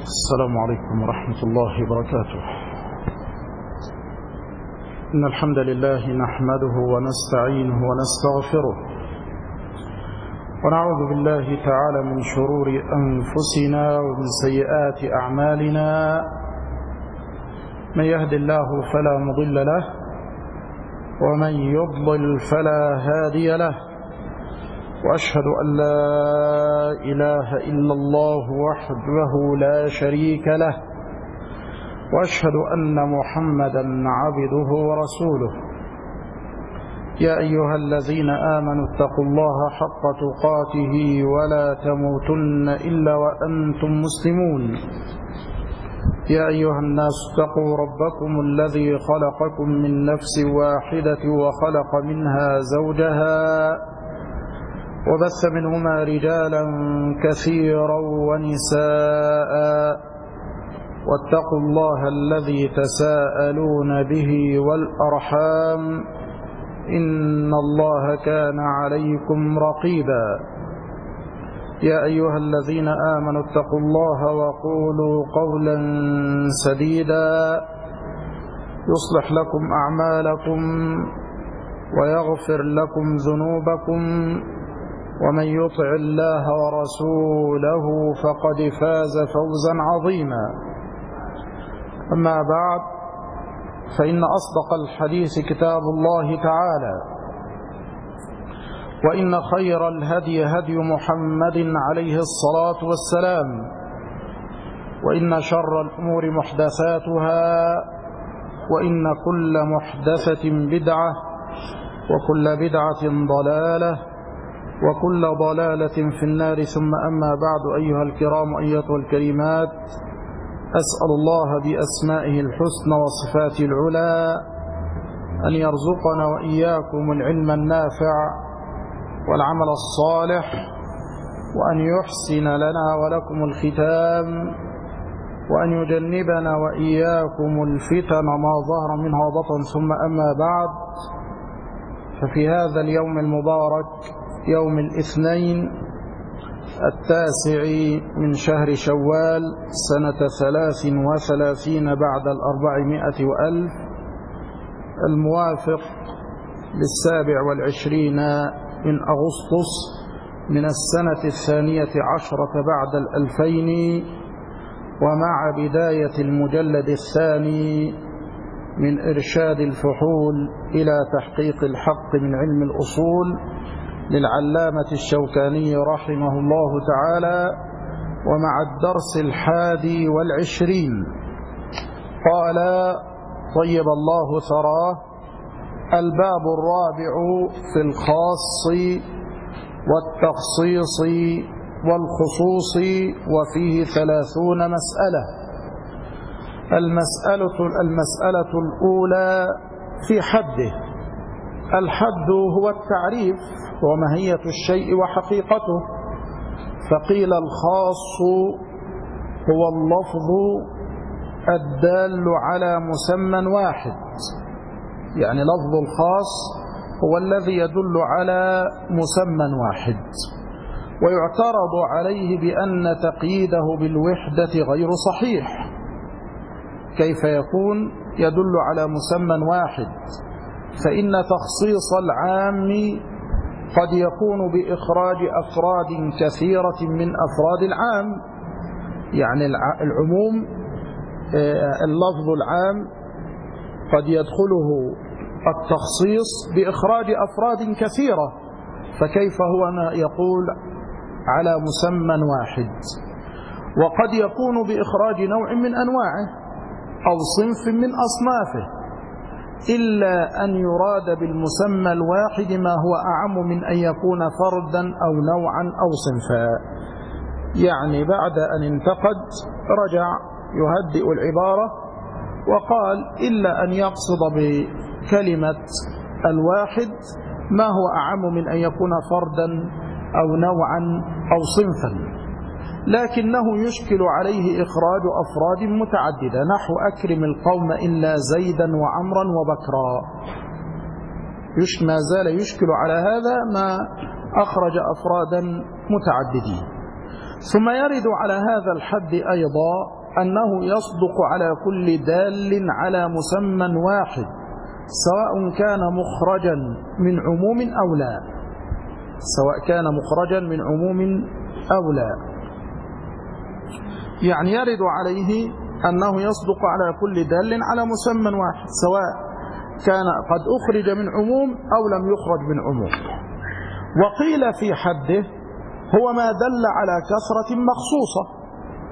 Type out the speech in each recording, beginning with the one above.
السلام عليكم ورحمة الله وبركاته. إن الحمد لله نحمده ونستعينه ونستغفره ونعوذ بالله تعالى من شرور أنفسنا ومن سيئات أعمالنا. من يهد الله فلا مضل له ومن يضلل فلا هادي له، وأشهد أن لا إله إلا الله وحده لا شريك له، وأشهد أن محمدا عبده ورسوله. يا أيها الذين آمنوا اتقوا الله حق تقاته ولا تموتن إلا وأنتم مسلمون. يا أيها الناس اتقوا ربكم الذي خلقكم من نفس واحدة وخلق منها زوجها وبث منهما رجالا كثيرا ونساء، واتقوا الله الذي تساءلون به والأرحام إن الله كان عليكم رقيبا. يا أيها الذين آمنوا اتقوا الله وقولوا قولا سديدا يصلح لكم أعمالكم ويغفر لكم ذنوبكم، ومن يطع الله ورسوله فقد فاز فوزا عظيما. أما بعد، فإن أصدق الحديث كتاب الله تعالى، وإن خير الهدي هدي محمد عليه الصلاة والسلام، وإن شر الأمور محدثاتها، وإن كل محدثة بدعة، وكل بدعة ضلالة، وكل ضلالة في النار. ثم أما بعد، أيها الكرام أيتها الكريمات، أسأل الله بأسمائه الحسنى وصفاته العلى أن يرزقنا وإياكم العلم النافع والعمل الصالح، وأن يحسن لنا ولكم الختام، وأن يجنبنا وإياكم الفتن ما ظهر منها وبطن. ثم أما بعد، ففي هذا اليوم المبارك، يوم الاثنين 9 من شهر شوال سنة 33 بعد 400 وألف، الموافق 27 من أغسطس من السنة 12 بعد 2000، ومع بداية المجلد الثاني من إرشاد الفحول إلى تحقيق الحق من علم الأصول للعلامة الشوكاني رحمه الله تعالى، ومع الدرس 21. قال: طيب الله ثراه. الباب الرابع في الخاص والتخصيص والخصوص، وفيه 30 مسألة. المسألة الأولى في حده. الحد هو التعريف وماهية الشيء وحقيقته. فقيل الخاص هو اللفظ الدال على مسمى واحد، يعني لفظ الخاص هو الذي يدل على مسمى واحد، ويعترض عليه بأن تقييده بالوحدة غير صحيح. كيف يكون يدل على مسمى واحد؟ فإن تخصيص العام قد يكون بإخراج أفراد كثيرة من أفراد العام، يعني العموم اللفظ العام قد يدخله التخصيص بإخراج أفراد كثيرة، فكيف هو يقول على مسمى واحد؟ وقد يكون بإخراج نوع من أنواعه أو صنف من أصنافه، إلا أن يراد بالمسمى الواحد ما هو أعم من أن يكون فردا أو نوعا أو صنفا. يعني بعد أن انتقد رجع يهدئ العبارة وقال: إلا أن يقصد بكلمة الواحد ما هو أعم من أن يكون فردا أو نوعا أو صنفا، لكنه يشكل عليه إخراج أفراد متعددة، نحو أكرم القوم إلا زيدا وعمرا وبكرا. ما زال يشكل على هذا ما أخرج أفرادا متعددين. ثم يرد على هذا الحد أيضا أنه يصدق على كل دال على مسمى واحد سواء كان مخرجا من عموم أو لا، سواء كان مخرجا من عموم أو لا. يعني يرد عليه أنه يصدق على كل دال على مسمى واحد سواء كان قد أخرج من عموم أو لم يخرج من عموم. وقيل في حده هو ما دل على كثرة مخصوصة،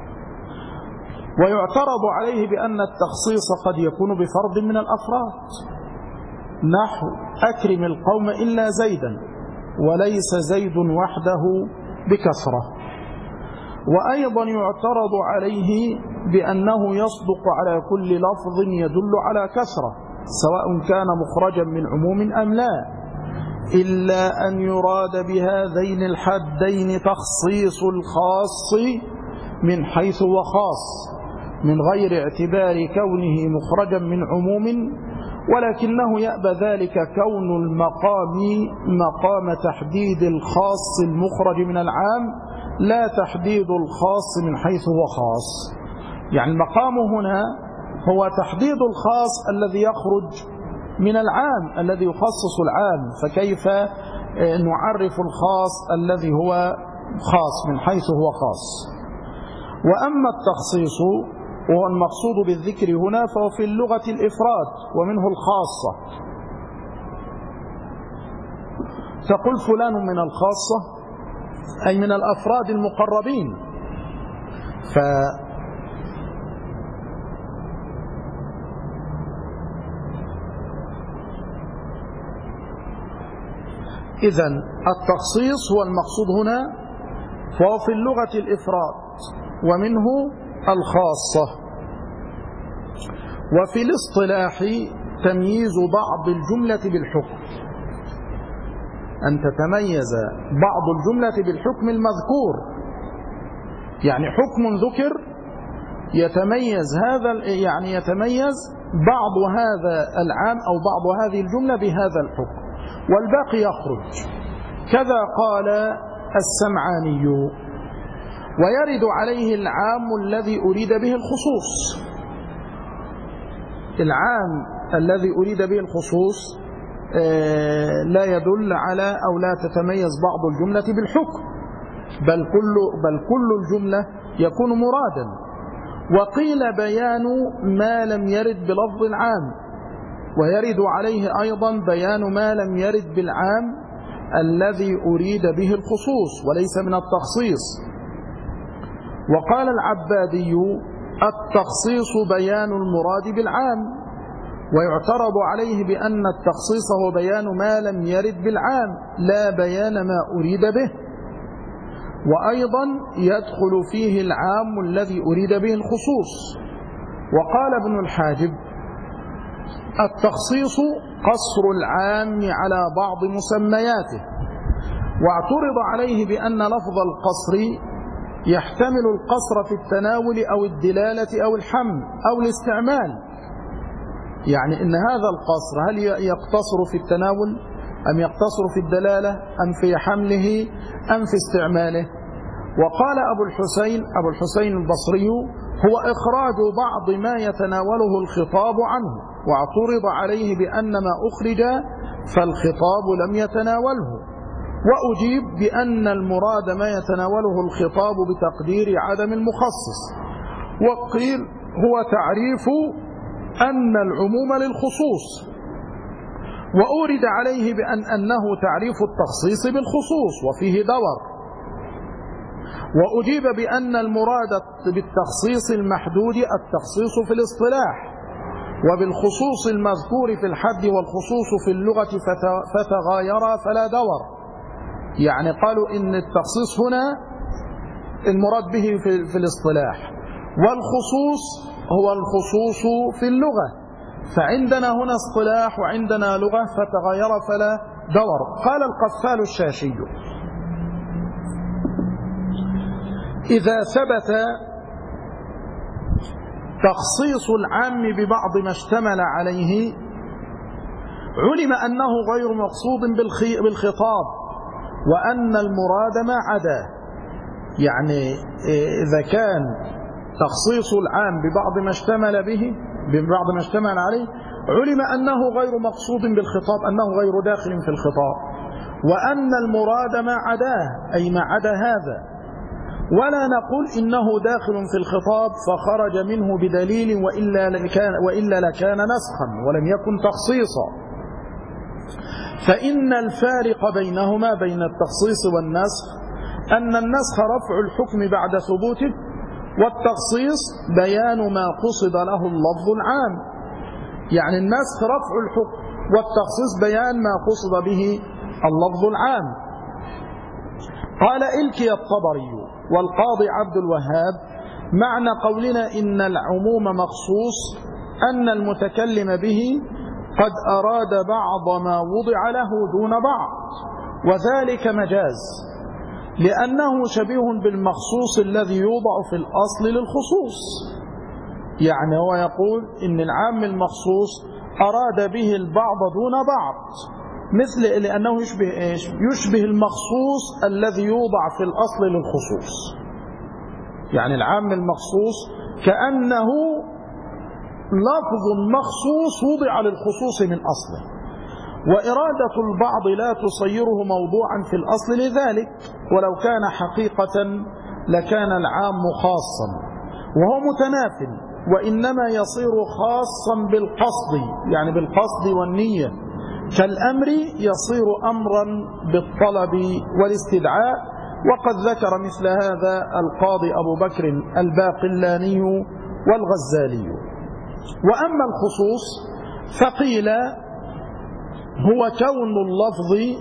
ويعترض عليه بأن التخصيص قد يكون بفرد من الأفراد، نحو أكرم القوم إلا زيدا، وليس زيد وحده بكثرة. وأيضا يعترض عليه بأنه يصدق على كل لفظ يدل على كثرة سواء كان مخرجا من عموم أم لا، إلا أن يراد بهذين الحدين تخصيص الخاص من حيث هو خاص من غير اعتبار كونه مخرجا من عموم، ولكنه يأبى ذلك كون المقام مقام تحديد الخاص المخرج من العام لا تحديد الخاص من حيث هو خاص. يعني المقام هنا هو تحديد الخاص الذي يخرج من العام الذي يخصص العام، فكيف نعرف الخاص الذي هو خاص من حيث هو خاص. وأما التخصيص وهو المقصود بالذكر هنا فهو في اللغة الإفراد ومنه الخاصة. تقول فلان من الخاصة أي من الأفراد المقربين، إذن التخصيص هو المقصود هنا فهو في اللغة الإفراد ومنه الخاصة. وفي الاصطلاح تمييز بعض الجملة بالحكم، أن تتميز بعض الجملة بالحكم المذكور، يعني حكم ذكر يتميز يتميز بعض هذا العام أو بعض هذه الجملة بهذا الحكم والباقي يخرج. كذا قال السمعاني. ويرد عليه العام الذي أريد به الخصوص. العام الذي أريد به الخصوص لا يدل على أو لا تتميز بعض الجملة بالحكم، بل كل الجملة يكون مرادا. وقيل بيان ما لم يرد بلفظ العام، ويرد عليه أيضا بيان ما لم يرد بالعام الذي أريد به الخصوص وليس من التخصيص. وقال العبادي التخصيص بيان المراد بالعام، ويعترض عليه بأن التخصيص هو بيان ما لم يرد بالعام لا بيان ما أريد به. وأيضا يدخل فيه العام الذي أريد به الخصوص. وقال ابن الحاجب التخصيص قصر العام على بعض مسمياته، واعترض عليه بأن لفظ القصر يحتمل القصر في التناول أو الدلالة أو الحمل أو الاستعمال، يعني إن هذا القصر هل يقتصر في التناول أم يقتصر في الدلالة أم في حمله أم في استعماله. وقال أبو الحسين البصري هو إخراج بعض ما يتناوله الخطاب عنه، واعترض عليه بأن ما أخرج فالخطاب لم يتناوله. وأجيب بأن المراد ما يتناوله الخطاب بتقدير عدم المخصص. وقيل هو تعريف أن العموم للخصوص. وأورد عليه أنه تعريف التخصيص بالخصوص وفيه دور. وأجيب بأن المراد بالتخصيص المحدود التخصيص في الاصطلاح، وبالخصوص المذكور في الحد والخصوص في اللغة فتغايرا فلا دور. يعني قالوا إن التخصيص هنا المراد به في الاصطلاح، والخصوص هو الخصوص في اللغة، فعندنا هنا اصطلاح وعندنا لغة فتغير فلا دور. قال القفال الشاشي إذا ثبت تخصيص العام ببعض ما اشتمل عليه علم أنه غير مقصود بالخطاب، وأن المراد ما عداه. يعني إذا كان تخصيص العام ببعض ما اشتمل عليه علم أنه غير مقصود بالخطاب، أنه غير داخل في الخطاب، وأن المراد ما عداه أي ما عدا هذا، ولا نقول إنه داخل في الخطاب فخرج منه بدليل وإلا لكان نسخا ولم يكن تخصيصا. فإن الفارق بينهما بين التخصيص والنسخ أن النسخ رفع الحكم بعد ثبوته، والتخصيص بيان ما قصد له اللفظ العام. يعني النسخ رفع الحكم والتخصيص بيان ما قصد به اللفظ العام. قال إلكي الطبري والقاضي عبد الوهاب: معنى قولنا إن العموم مخصوص أن المتكلم به قد أراد بعض ما وضع له دون بعض، وذلك مجاز لأنه شبيه بالمخصوص الذي يوضع في الأصل للخصوص. يعني هو يقول إن العام المخصوص أراد به البعض دون بعض، مثل لأنه يشبه المخصوص الذي يوضع في الأصل للخصوص. يعني العام المخصوص كأنه لفظ مخصوص وضع للخصوص من أصله، وإرادة البعض لا تصيره موضوعا في الأصل لذلك، ولو كان حقيقة لكان العام خاصا، وهو متنافل، وإنما يصير خاصا بالقصد، يعني بالقصد والنية، كالأمر يصير أمرا بالطلب والاستدعاء. وقد ذكر مثل هذا القاضي أبو بكر الباقلاني والغزالي. وأما الخصوص فقيل هو كون اللفظ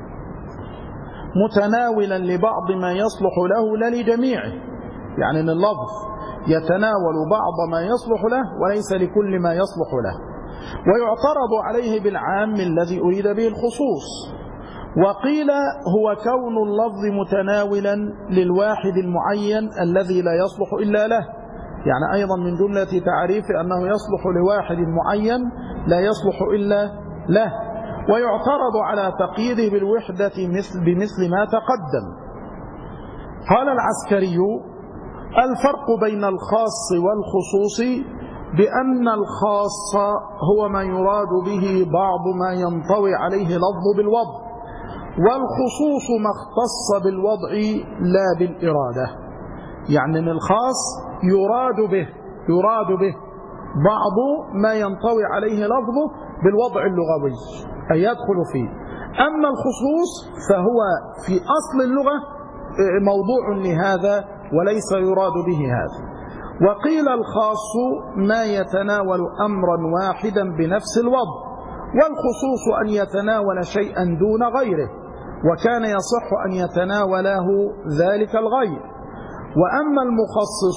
متناولا لبعض ما يصلح له لا لجميعه، يعني أن اللفظ يتناول بعض ما يصلح له وليس لكل ما يصلح له، ويعترض عليه بالعام الذي أريد به الخصوص. وقيل هو كون اللفظ متناولا للواحد المعين الذي لا يصلح إلا له، يعني أيضا من جملة تعريف أنه يصلح لواحد معين لا يصلح إلا له، ويعترض على تقييده بالوحدة بمثل ما تقدم. قال العسكري: الفرق بين الخاص والخصوص بأن الخاص هو ما يراد به بعض ما ينطوي عليه لفظ بالوضع، والخصوص ما اختص بالوضع لا بالإرادة. يعني أن الخاص يراد به بعض ما ينطوي عليه لفظه بالوضع اللغوي أي يدخل فيه، أما الخصوص فهو في أصل اللغة موضوع لهذا وليس يراد به هذا. وقيل الخاص ما يتناول أمرا واحدا بنفس الوضع، والخصوص أن يتناول شيئا دون غيره، وكان يصح أن يتناوله ذلك الغير. وأما المخصص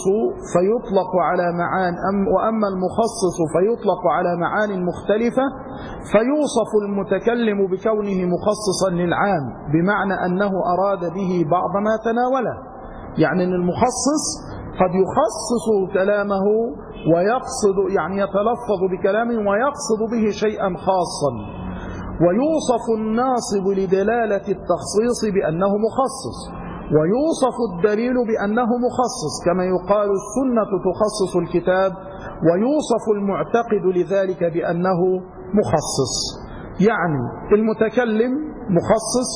فيطلق على معان مختلفة، فيوصف المتكلم بكونه مخصصا للعام بمعنى أنه أراد به بعض ما تناوله. يعني أن المخصص قد يخصص كلامه ويقصد، يعني يتلفظ بكلامه ويقصد به شيئا خاصا، ويوصف الناصب لدلالة التخصيص بأنه مخصص، ويوصف الدليل بأنه مخصص، كما يقال السنة تخصص الكتاب، ويوصف المعتقد لذلك بأنه مخصص. يعني المتكلم مخصص،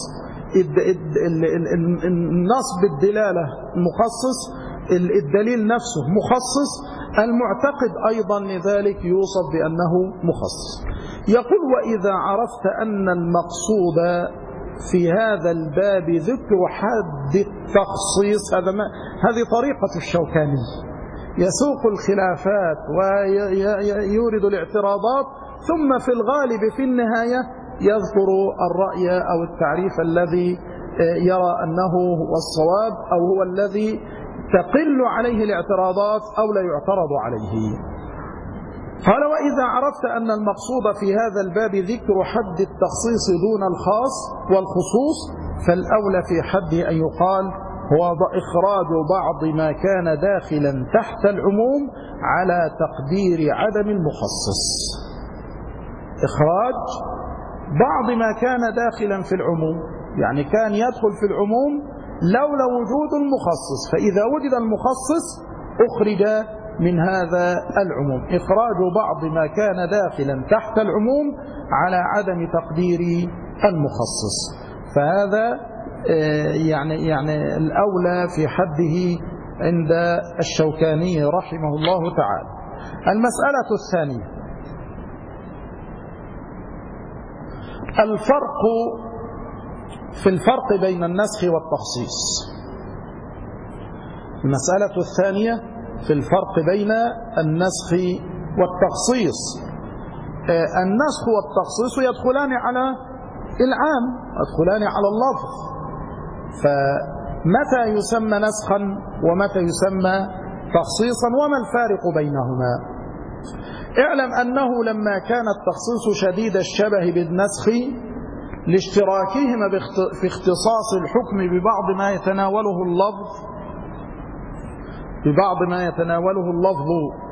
النصب الدلالة مخصص، الدليل نفسه مخصص، المعتقد أيضا لذلك يوصف بأنه مخصص. يقول: وإذا عرفت أن المقصود في هذا الباب ذكر حد التخصيص، هذه طريقة الشوكاني، يسوق الخلافات ويورد الاعتراضات، ثم في الغالب في النهاية يذكر الرأي أو التعريف الذي يرى أنه هو الصواب أو هو الذي تقل عليه الاعتراضات أو لا يعترض عليه. قال: وإذا عرفت أن المقصود في هذا الباب ذكر حد التخصيص دون الخاص والخصوص، فالأولى في حده أن يقال هو إخراج بعض ما كان داخلا تحت العموم على تقدير عدم المخصص. إخراج بعض ما كان داخلا في العموم، يعني كان يدخل في العموم لولا وجود المخصص، فإذا وجد المخصص أخرج من هذا العموم، إخراج بعض ما كان داخلا تحت العموم على عدم تقدير المخصص، فهذا يعني الأولى في حده عند الشوكاني رحمه الله تعالى. المسألة الثانية الفرق في الفرق بين النسخ والتخصيص. المسألة الثانية في الفرق بين النسخ والتخصيص. النسخ والتخصيص يدخلان على العام، يدخلان على اللفظ، فمتى يسمى نسخا ومتى يسمى تخصيصا وما الفارق بينهما؟ اعلم أنه لما كان التخصيص شديد الشبه بالنسخ لاشتراكهما في اختصاص الحكم ببعض ما يتناوله اللفظ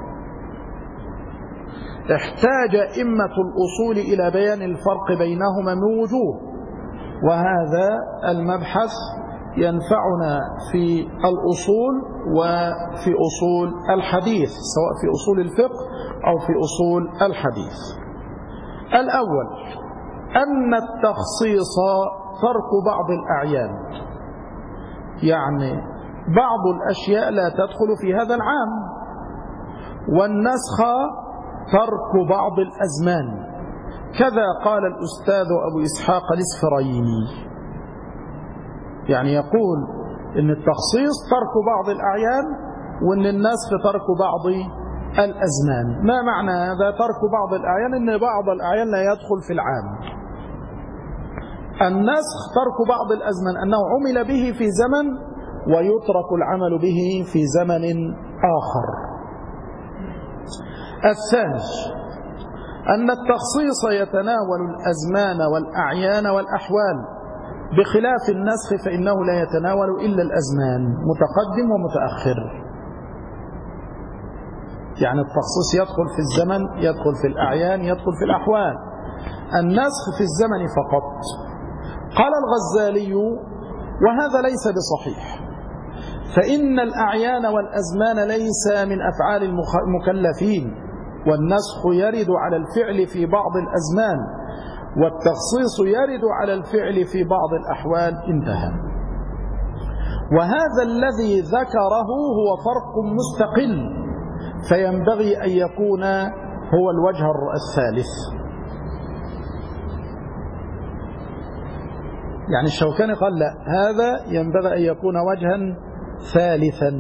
احتاج أئمة الأصول إلى بيان الفرق بينهما من وجوه، وهذا المبحث ينفعنا في الأصول وفي أصول الحديث، سواء في أصول الفقه أو في أصول الحديث. الأول أن التخصيص ترك بعض الأعيان، يعني بعض الأشياء لا تدخل في هذا العام، والنسخ ترك بعض الأزمان، كذا قال الأستاذ أبو إسحاق الإسفرايني، يعني يقول إن التخصيص ترك بعض الأعيان وإن النسخ ترك بعض الأزمان. ما معنى هذا ترك بعض الأعيان؟ إن بعض الأعيان لا يدخل في العام. النسخ ترك بعض الأزمان، أنه عمل به في زمن ويترك العمل به في زمن آخر. الثاني أن التخصيص يتناول الأزمان والأعيان والأحوال، بخلاف النسخ فإنه لا يتناول إلا الأزمان، متقدم ومتأخر. يعني التخصيص يدخل في الزمن، يدخل في الأعيان، يدخل في الأحوال. النسخ في الزمن فقط. قال الغزالي وهذا ليس بصحيح، فإن الأعيان والأزمان ليس من أفعال المكلفين، والنسخ يرد على الفعل في بعض الأزمان والتخصيص يرد على الفعل في بعض الأحوال. انتهى. وهذا الذي ذكره هو فرق مستقل، فينبغي أن يكون هو الوجه الثالث. يعني الشوكاني قال لا، هذا ينبغي أن يكون وجها ثالثا،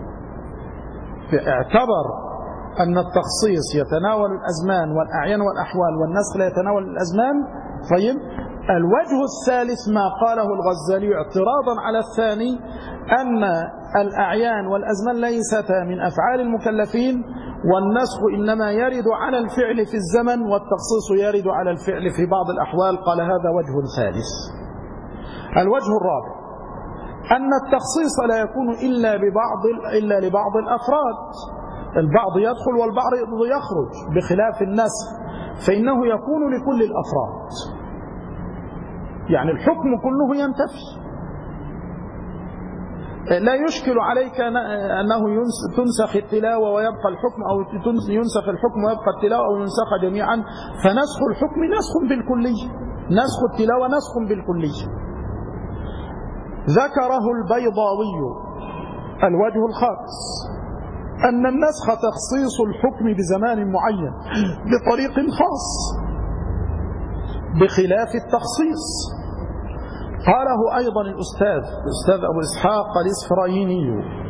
اعتبر أن التخصيص يتناول الأزمان والأعيان والأحوال والنسخ لا يتناول الأزمان. طيب، الوجه الثالث ما قاله الغزالي اعتراضا على الثاني، أن الأعيان والأزمان ليستا من أفعال المكلفين، والنسخ إنما يرد على الفعل في الزمن والتخصيص يرد على الفعل في بعض الأحوال. قال هذا وجه ثالث. الوجه الرابع أن التخصيص لا يكون إلا لبعض الأفراد، البعض يدخل والبعض يخرج، بخلاف النسخ فإنه يكون لكل الأفراد، يعني الحكم كله ينتفي. لا يشكل عليك أنه تنسخ التلاوة ويبقى الحكم، أو ينسخ الحكم ويبقى التلاوة، أو ينسخ جميعا، فنسخ الحكم نسخ بالكلية، نسخ التلاوة نسخ بالكلية. ذكره البيضاوي الوجه الخامس أن النسخ تخصيص الحكم بزمان معين بطريق خاص بخلاف التخصيص. قاله أيضا الأستاذ أبو إسحاق الإسفرايني،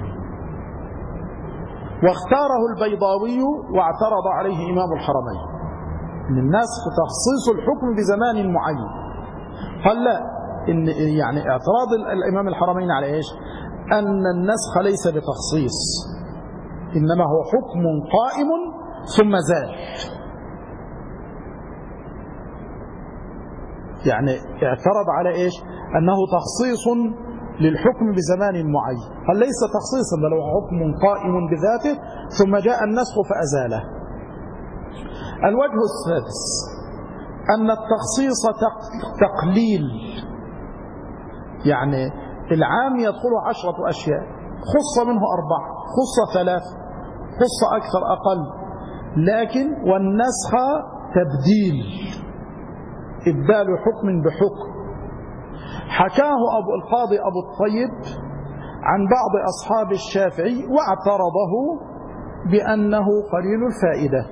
واختاره البيضاوي واعترض عليه إمام الحرمين، أن النسخ تخصيص الحكم بزمان معين. قال لا، إن يعني اعتراض الإمام الحرمين على إيش؟ أن النسخ ليس بتخصيص، إنما هو حكم قائم ثم زال. يعني اعترض على إيش؟ أنه تخصيص للحكم بزمان معين. قال ليس تخصيصا، بل هو حكم قائم بذاته ثم جاء النسخ فأزاله. الوجه السادس أن التخصيص تقليل، يعني العام يدخله 10 أشياء، خص منه 4، خص 3، خص أكثر أقل، لكن والنسخ تبديل، إبدال حكم بحكم. حكاه القاضي أبو الطيب عن بعض أصحاب الشافعي واعترضه بأنه قليل الفائدة،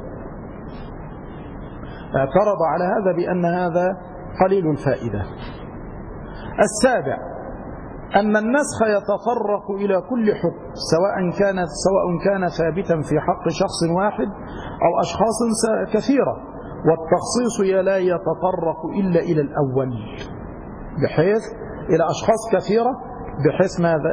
اعترض على هذا بأن هذا قليل الفائدة. السابع أن النسخ يتطرق إلى كل حكم سواء كان ثابتا في حق شخص واحد أو أشخاص كثيرة، والتخصيص لا يتطرق إلا إلى الأول، بحيث إلى أشخاص كثيرة، بحيث ماذا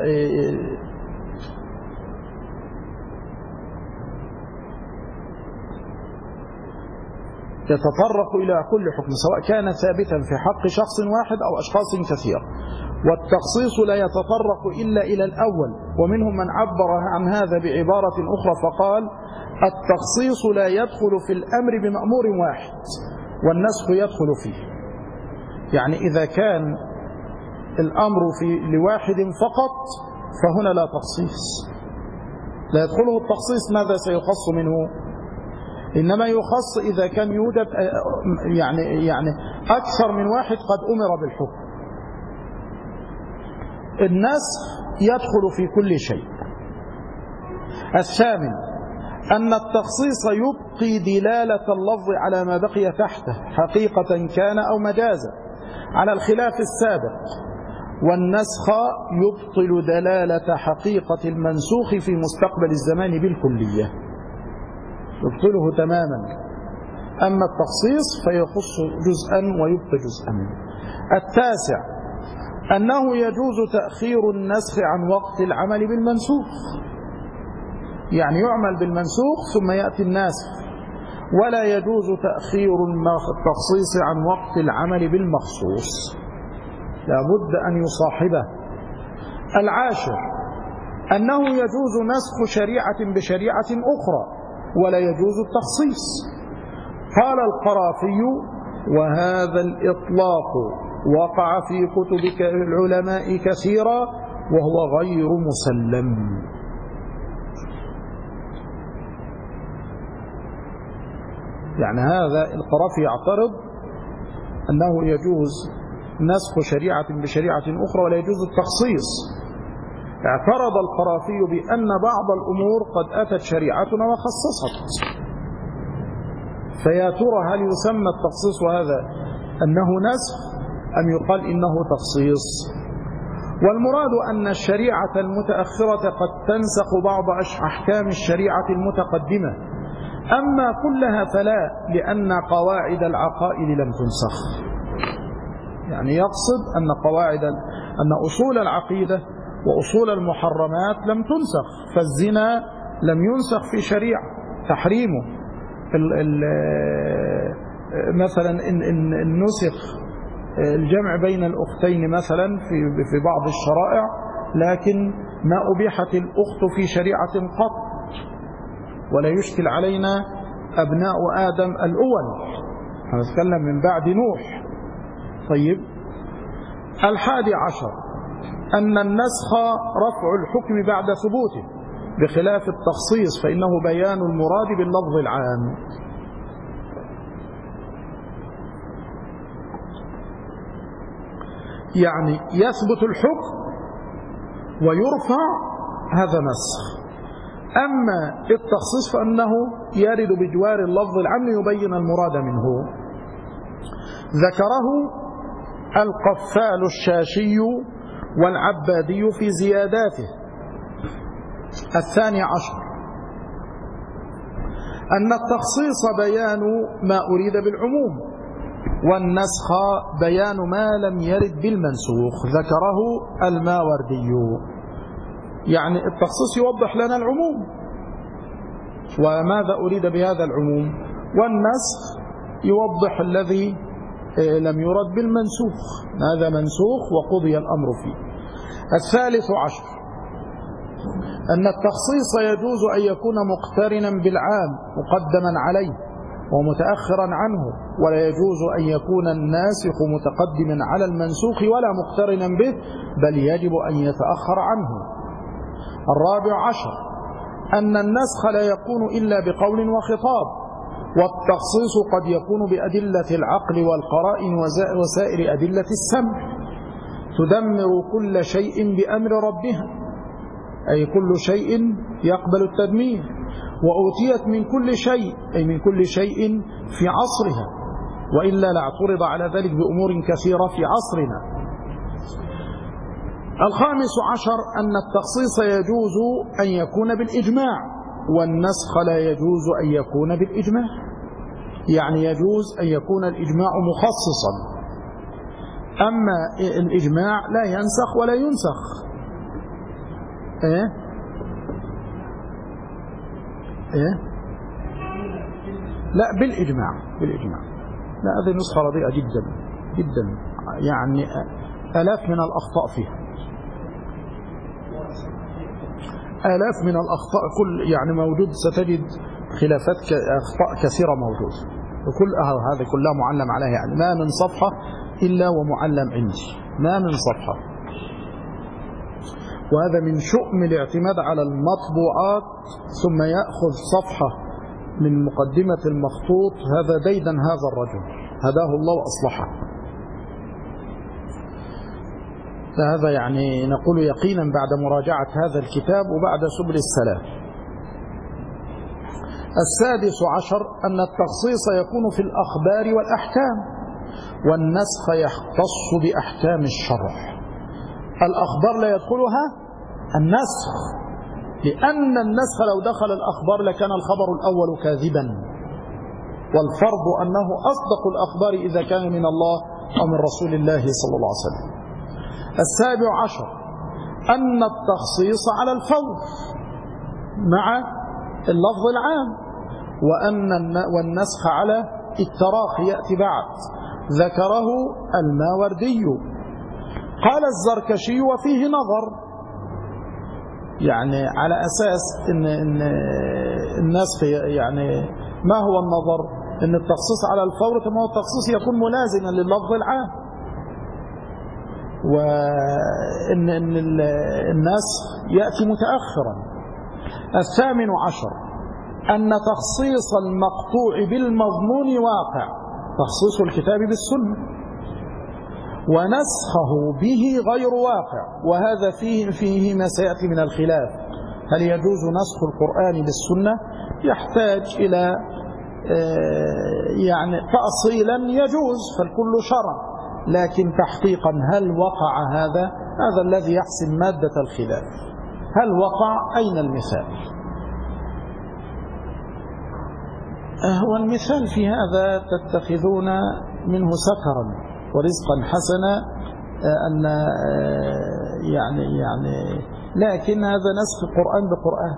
يتطرق إلى كل حكم سواء كان ثابتا في حق شخص واحد أو أشخاص كثيرة، والتخصيص لا يتطرق إلا إلى الأول. ومنهم من عبر عن هذا بعبارة أخرى فقال: التخصيص لا يدخل في الأمر بمأمور واحد والنسخ يدخل فيه. يعني إذا كان الأمر لواحد فقط فهنا لا تخصيص، لا يدخله التخصيص. ماذا سيخص منه؟ إنما يخص إذا كان يوجد يعني أكثر من واحد قد أمر بالحكم. النسخ يدخل في كل شيء. الثامن أن التخصيص يبقي دلالة اللفظ على ما بقي تحته حقيقة كان أو مجازا على الخلاف السابق، والنسخ يبطل دلالة حقيقة المنسوخ في مستقبل الزمان بالكلية، يبطله تماما. أما التخصيص فيخص جزءا ويبقي جزءا. التاسع أنه يجوز تأخير النسخ عن وقت العمل بالمنسوخ، يعني يعمل بالمنسوخ ثم يأتي الناسخ، ولا يجوز تأخير التخصيص عن وقت العمل بالمخصوص، لابد أن يصاحبه. العاشر أنه يجوز نسخ شريعة بشريعة أخرى ولا يجوز التخصيص. قال القرافي: وهذا الإطلاق وقع في كتب العلماء كثيرا وهو غير مسلم. يعني هذا القرافي يعترض أنه يجوز نسخ شريعة بشريعة أخرى ولا يجوز التخصيص. اعترض القرافي بأن بعض الأمور قد أتت شريعتنا وخصصت، فيا ترى هل يسمى التخصيص هذا أنه نسخ أم يقال إنه تخصيص؟ والمراد أن الشريعة المتأخرة قد تنسخ بعض أحكام الشريعة المتقدمة، أما كلها فلا، لأن قواعد العقائد لم تنسخ. يعني يقصد أن أصول العقيدة وأصول المحرمات لم تنسخ، فالزنا لم ينسخ في شريعة تحريمه، مثلا إن نسخ الجمع بين الأختين مثلا في بعض الشرائع، لكن ما أبيحت الأخت في شريعة قط، ولا يشكل علينا أبناء آدم الأول، هنتكلم من بعد نوح. طيب، 11 أن النسخ رفع الحكم بعد ثبوته بخلاف التخصيص، فإنه بيان المراد باللفظ العام. يعني يثبت الحكم ويرفع، هذا نسخ. أما التخصيص فإنه يرد بجوار اللفظ العام ليبين المراد منه. ذكره القفال الشاشي والعبادي في زياداته. 12 أن التخصيص بيان ما أريد بالعموم، والنسخ بيان ما لم يرد بالمنسوخ. ذكره الماوردي. يعني التخصيص يوضح لنا العموم وماذا أريد بهذا العموم، والنسخ يوضح الذي لم يرد بالمنسوخ، هذا منسوخ وقضي الأمر فيه. 13 أن التخصيص يجوز أن يكون مقترنا بالعام مقدما عليه، ومتأخرا عنه، ولا يجوز أن يكون الناسخ متقدما على المنسوخ ولا مقترنا به، بل يجب أن يتأخر عنه. 14 أن النسخ لا يكون إلا بقول وخطاب، والتخصيص قد يكون بأدلة العقل والقرائن وسائر أدلة السمع، تدمر كل شيء بأمر ربها، أي كل شيء يقبل التدمير، وأوتيت من كل شيء، أي من كل شيء في عصرها، وإلا لاعترض على ذلك بأمور كثيرة في عصرنا. 15 أن التخصيص يجوز أن يكون بالإجماع، والنسخ لا يجوز أن يكون بالإجماع، يعني يجوز أن يكون الإجماع مخصصا، أما الإجماع لا ينسخ ولا ينسخ. لا، بالإجماع. لا، هذه نسخة رديئة جدا جدا، يعني آلاف من الأخطاء فيها، آلاف من الأخطاء، كل يعني موجود، ستجد خلافات أخطاء كثيرة موجودة، وكل هذا كلها معلم عليها، يعني ما من صفحة إلا ومعلم عندي، ما من صفحة. وهذا من شؤم الاعتماد على المطبوعات ثم يأخذ صفحة من مقدمة المخطوط، هذا ديدا هذا الرجل هداه الله وأصلحه. فهذا يعني نقول يقينا بعد مراجعة هذا الكتاب وبعد سبل السلام. 16 أن التخصيص يكون في الأخبار والأحكام، والنسخ يختص بأحكام الشرع. الأخبار لا يدخلها النسخ، لأن النسخ لو دخل الأخبار لكان الخبر الأول كاذبا، والفرض أنه أصدق الأخبار إذا كان من الله أو من رسول الله صلى الله عليه وسلم. 17 أن التخصيص على الفور مع اللفظ العام، والنسخ على التراخي يأتي بعد، ذكره الماوردي. قال الزركشي وفيه نظر، يعني على أساس إن النسخ، يعني ما هو النظر؟ إن التخصيص على الفور كما هو التخصيص يكون ملازما لللفظ العام، وإن النسخ يأتي متأخرا. 18 أن تخصيص المقطوع بالمضمون واقع، تخصيص الكتاب بالسنة، ونسخه به غير واقع، وهذا فيه ما سيأتي من الخلاف، هل يجوز نسخ القرآن بالسنة؟ يحتاج إلى يعني تأصيلا، يجوز فالكل شرع، لكن تحقيقا هل وقع هذا الذي يحسم مادة الخلاف، هل وقع؟ أين المثال؟ هو المثال في هذا تتخذون منه سكرا ورزقا حسنا، أن يعني لكن هذا نسخ القرآن بقرآن.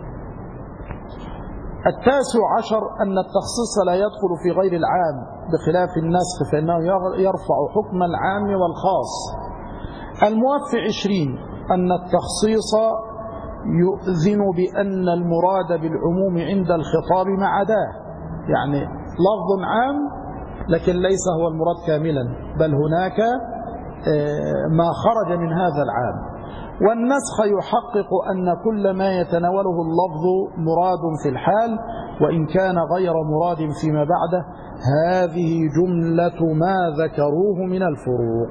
19 أن التخصيص لا يدخل في غير العام بخلاف النسخ، فإنه يرفع حكم العام والخاص. الموفي 20 أن التخصيص يؤذن بأن المراد بالعموم عند الخطاب ما عداه، يعني لفظ عام لكن ليس هو المراد كاملا، بل هناك ما خرج من هذا العام. والنسخ يحقق أن كل ما يتناوله اللفظ مراد في الحال وإن كان غير مراد فيما بعده. هذه جملة ما ذكروه من الفروق،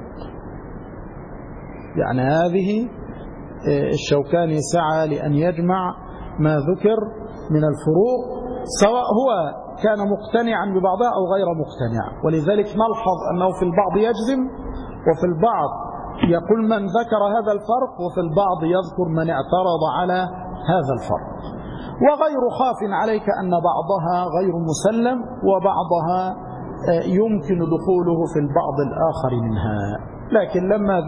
يعني هذه الشوكاني سعى لأن يجمع ما ذكر من الفروق، سواء هو كان مقتنعا ببعضها أو غير مقتنع. ولذلك نلحظ أنه في البعض يجزم، وفي البعض يقول من ذكر هذا الفرق، وفي البعض يذكر من اعترض على هذا الفرق. وغير خاف عليك أن بعضها غير مسلم، وبعضها يمكن دخوله في البعض الآخر منها، لكن لما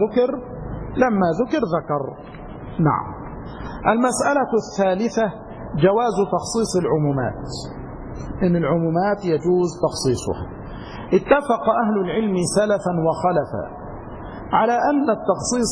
ذكر. نعم. المسألة الثالثة جواز تخصيص العمومات، إن العمومات يجوز تخصيصها. اتفق أهل العلم سلفا وخلفا على أن التخصيص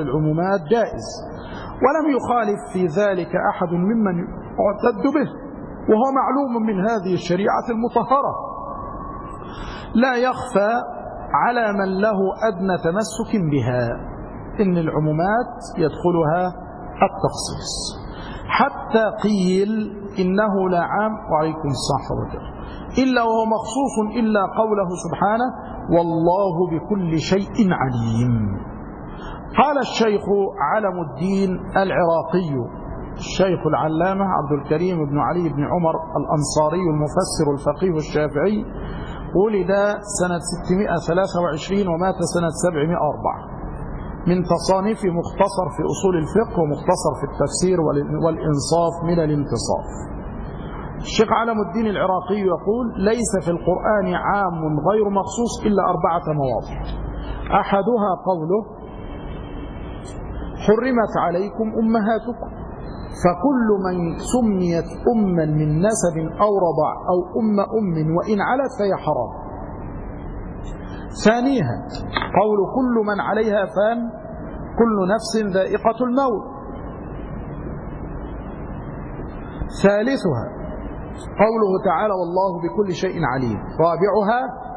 للعمومات جائز، ولم يخالف في ذلك أحد ممن يعتد به، وهو معلوم من هذه الشريعة المطهرة، لا يخفى على من له أدنى تمسك بها إن العمومات يدخلها التخصيص، حتى قيل إنه لا عام وعليكم الصحة إلا وهو مخصوص إلا قوله سبحانه والله بكل شيء عليم. قال الشيخ علم الدين العراقي الشيخ العلامة عبد الكريم بن علي بن عمر الأنصاري المفسر الفقيه الشافعي، ولد سنة 623 ومات سنة 704، من تصانيف مختصر في أصول الفقه ومختصر في التفسير والإنصاف من الانتصاف. الشيخ علم الدين العراقي يقول ليس في القرآن عام غير مخصوص إلا 4 مواضع، أحدها قوله حرمت عليكم أمهاتكم، فكل من سميت أما من نسب أو رضع أو أم وإن علت فهي حرام. ثانيها قول كل من عليها فان كل نفس ذائقة الموت. ثالثها قوله تعالى والله بكل شيء عليم. رابعها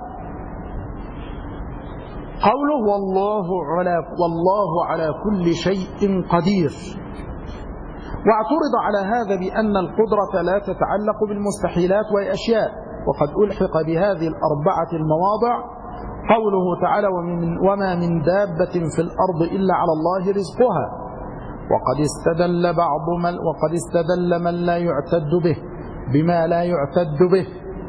قوله والله على كل شيء قدير. واعترض على هذا بأن القدرة لا تتعلق بالمستحيلات وهي أشياء، وقد ألحق بهذه 4 المواضع قوله تعالى وما من دابة في الأرض إلا على الله رزقها. وقد استدل من لا يعتد به بما لا يعتد به،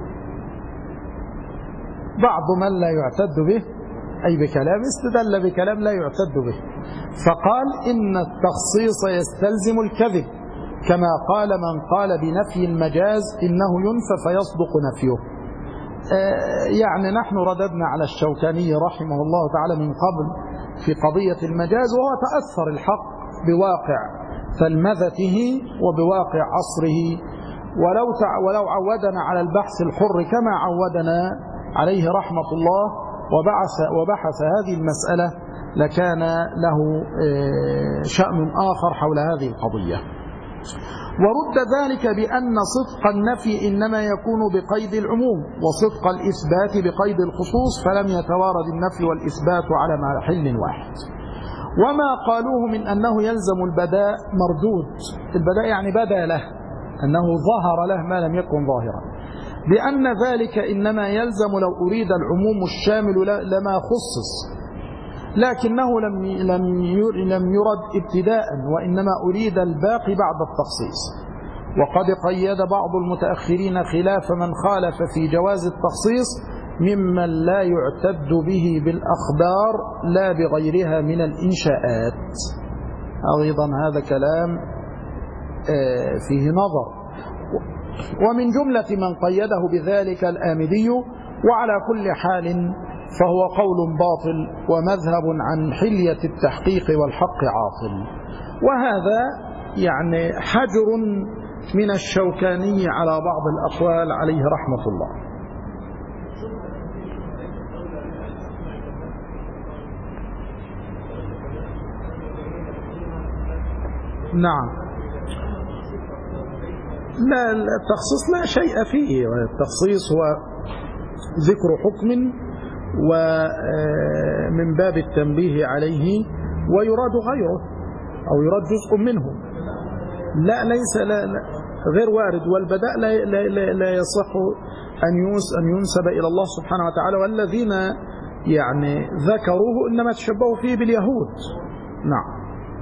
بعض من لا يعتد به أي بكلام استدل بكلام لا يعتد به، فقال إن التخصيص يستلزم الكذب، كما قال من قال بنفي المجاز إنه ينفى فيصدق نفيه. يعني نحن رددنا على الشوكاني رحمه الله تعالى من قبل في قضية المجاز، وهو تأثر الحق بواقع تلمذته وبواقع عصره، ولو عودنا على البحث الحر كما عودنا عليه رحمة الله وبحث هذه المسألة لكان له شأن آخر حول هذه القضية. ورد ذلك بأن صدق النفي إنما يكون بقيد العموم، وصدق الإثبات بقيد الخصوص، فلم يتوارد النفي والإثبات على محل واحد. وما قالوه من أنه يلزم البداء مردود. البداء يعني بدا له، أنه ظهر له ما لم يكن ظاهرا، لأن ذلك إنما يلزم لو أريد العموم الشامل لما خصص، لكنه لم يرد ابتداء، وإنما أريد الباقي بعد التخصيص. وقد قيد بعض المتأخرين خلاف من خالف في جواز التخصيص ممن لا يعتد به بالأخبار لا بغيرها من الإنشاءات. أيضا هذا كلام فيه نظر. ومن جملة من قيده بذلك الآمدي، وعلى كل حال فهو قول باطل ومذهب عن حلية التحقيق والحق عاطل. وهذا يعني حجر من الشوكاني على بعض الأقوال عليه رحمة الله. نعم، لا التخصيص لا شيء فيه، التخصيص هو ذكر حكم ومن باب التنبيه عليه ويراد غيره أو يراد جزء منه. لا ليس لا غير وارد. والبداء لا يصح أن ينسب إلى الله سبحانه وتعالى، والذين يعني ذكروه إنما تشبهوا فيه باليهود. نعم.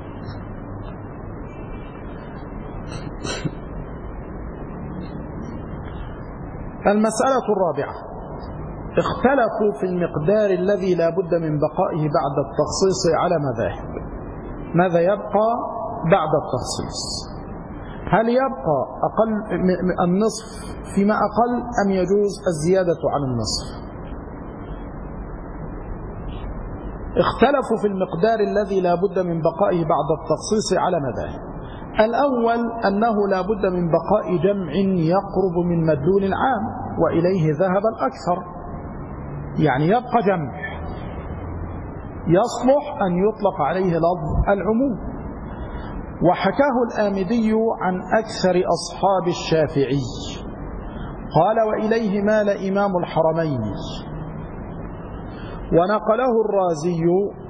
المسألة الرابعة اختلفوا في المقدار الذي لا بد من بقائه بعد التخصيص على مذاهب. ماذا يبقى بعد التخصيص؟ هل يبقى أقل النصف فيما أقل أم يجوز الزيادة عن النصف؟ اختلفوا في المقدار الذي لا بد من بقائه بعد التخصيص على مذاهب. الأول أنه لا بد من بقاء جمع يقرب من مدلول العام، وإليه ذهب الأكثر، يعني يبقى جمع يصلح أن يطلق عليه لفظ العموم. وحكاه الآمدي عن أكثر أصحاب الشافعي قال: وإليه مال إمام الحرمين. ونقله الرازي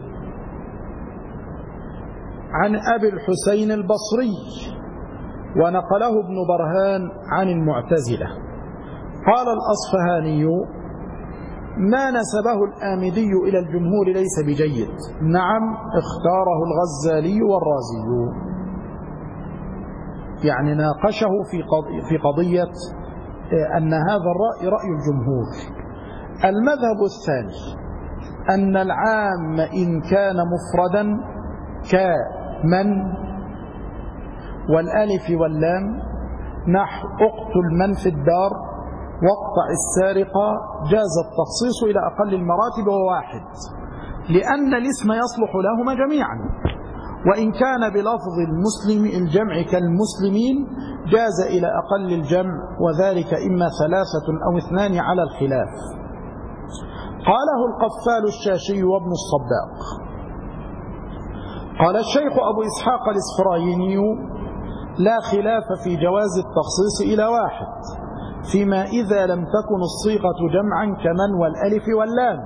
عن أبي الحسين البصري، ونقله ابن برهان عن المعتزلة. قال الأصفهاني: ما نسبه الآمدي إلى الجمهور ليس بجيد. نعم، اختاره الغزالي والرازي، يعني ناقشه في قضية أن هذا الرأي رأي الجمهور. المذهب الثاني أن العام إن كان مفردا كمن والألف واللام، نحو اقتل من في الدار واقطع السارقة، جاز التخصيص إلى أقل المراتب وواحد، لأن الاسم يصلح لهما جميعا. وإن كان بلفظ المسلم الجمع كالمسلمين جاز إلى أقل الجمع، وذلك إما 3 أو 2 على الخلاف. قاله القفال الشاشي وابن الصباق. قال الشيخ أبو إسحاق الإسفرايني: لا خلاف في جواز التخصيص إلى واحد، فيما إذا لم تكن الصيغة جمعا كمن والألف واللام.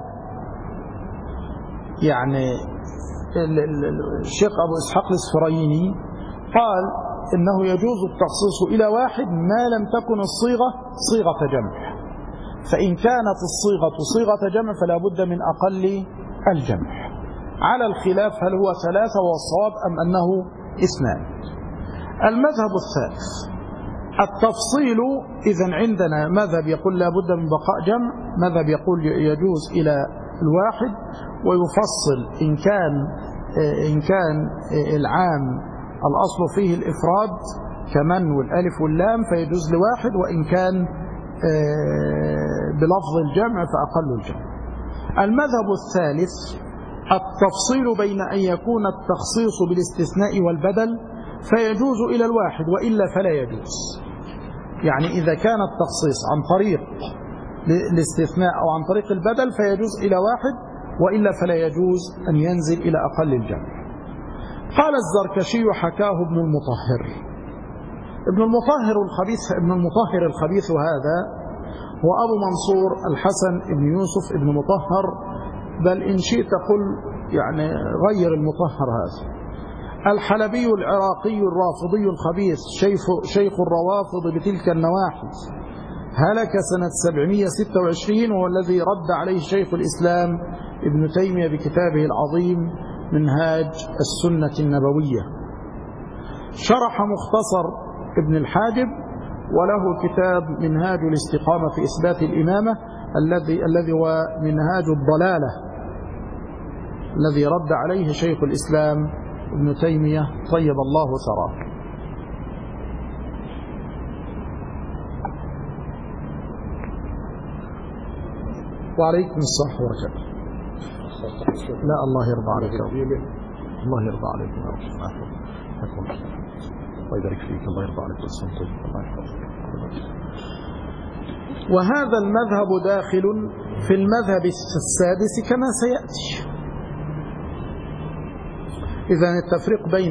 يعني الشيخ أبو إسحاق الإسفرايني قال إنه يجوز التخصيص إلى واحد ما لم تكن الصيغة صيغة جمع، فإن كانت الصيغة صيغة جمع فلا بد من أقل الجمع، على الخلاف هل هو 3 والصواب أم أنه 2. المذهب الثالث التفصيل. إذن عندنا مذهب يقول لا بد من بقاء جمع، مذهب يقول يجوز إلى الواحد، ويفصل إن كان العام الأصل فيه الإفراد كمن والألف واللام فيجوز لواحد، وإن كان بلفظ الجمع فأقل الجمع. المذهب الثالث التفصيل بين أن يكون التخصيص بالاستثناء والبدل فيجوز إلى الواحد، وإلا فلا يجوز. يعني إذا كان التخصيص عن طريق الاستثناء أو عن طريق البدل فيجوز إلى واحد، وإلا فلا يجوز أن ينزل إلى أقل الجمع. قال الزركشي: حكاه ابن المطهر. ابن المطهر الخبيث هذا هو أبو منصور الحسن ابن يوسف ابن مطهر، بل إن شئت قل يعني غير المطهر هذا، الحلبي العراقي الرافضي الخبيث، شيخ الروافض بتلك النواحي، هلك سنة 726، وهو الذي رد عليه شيخ الإسلام ابن تيمية بكتابه العظيم منهاج السنة النبوية. شرح مختصر ابن الحاجب، وله كتاب منهاج الاستقامة في إثبات الإمامة الذي هو منهاج الضلالة، الذي رد عليه شيخ الإسلام ابن تيمية طيب الله ثراه. وعليكم الصحة والبركاته. لا الله يرضى عليك، الله يرضى عليك يا رب. الله يبارك فيك، الله يرضى عليك ويسلمك، الله يحفظك. وهذا المذهب داخل في المذهب السادس كما سيأتي. إذن التفريق بين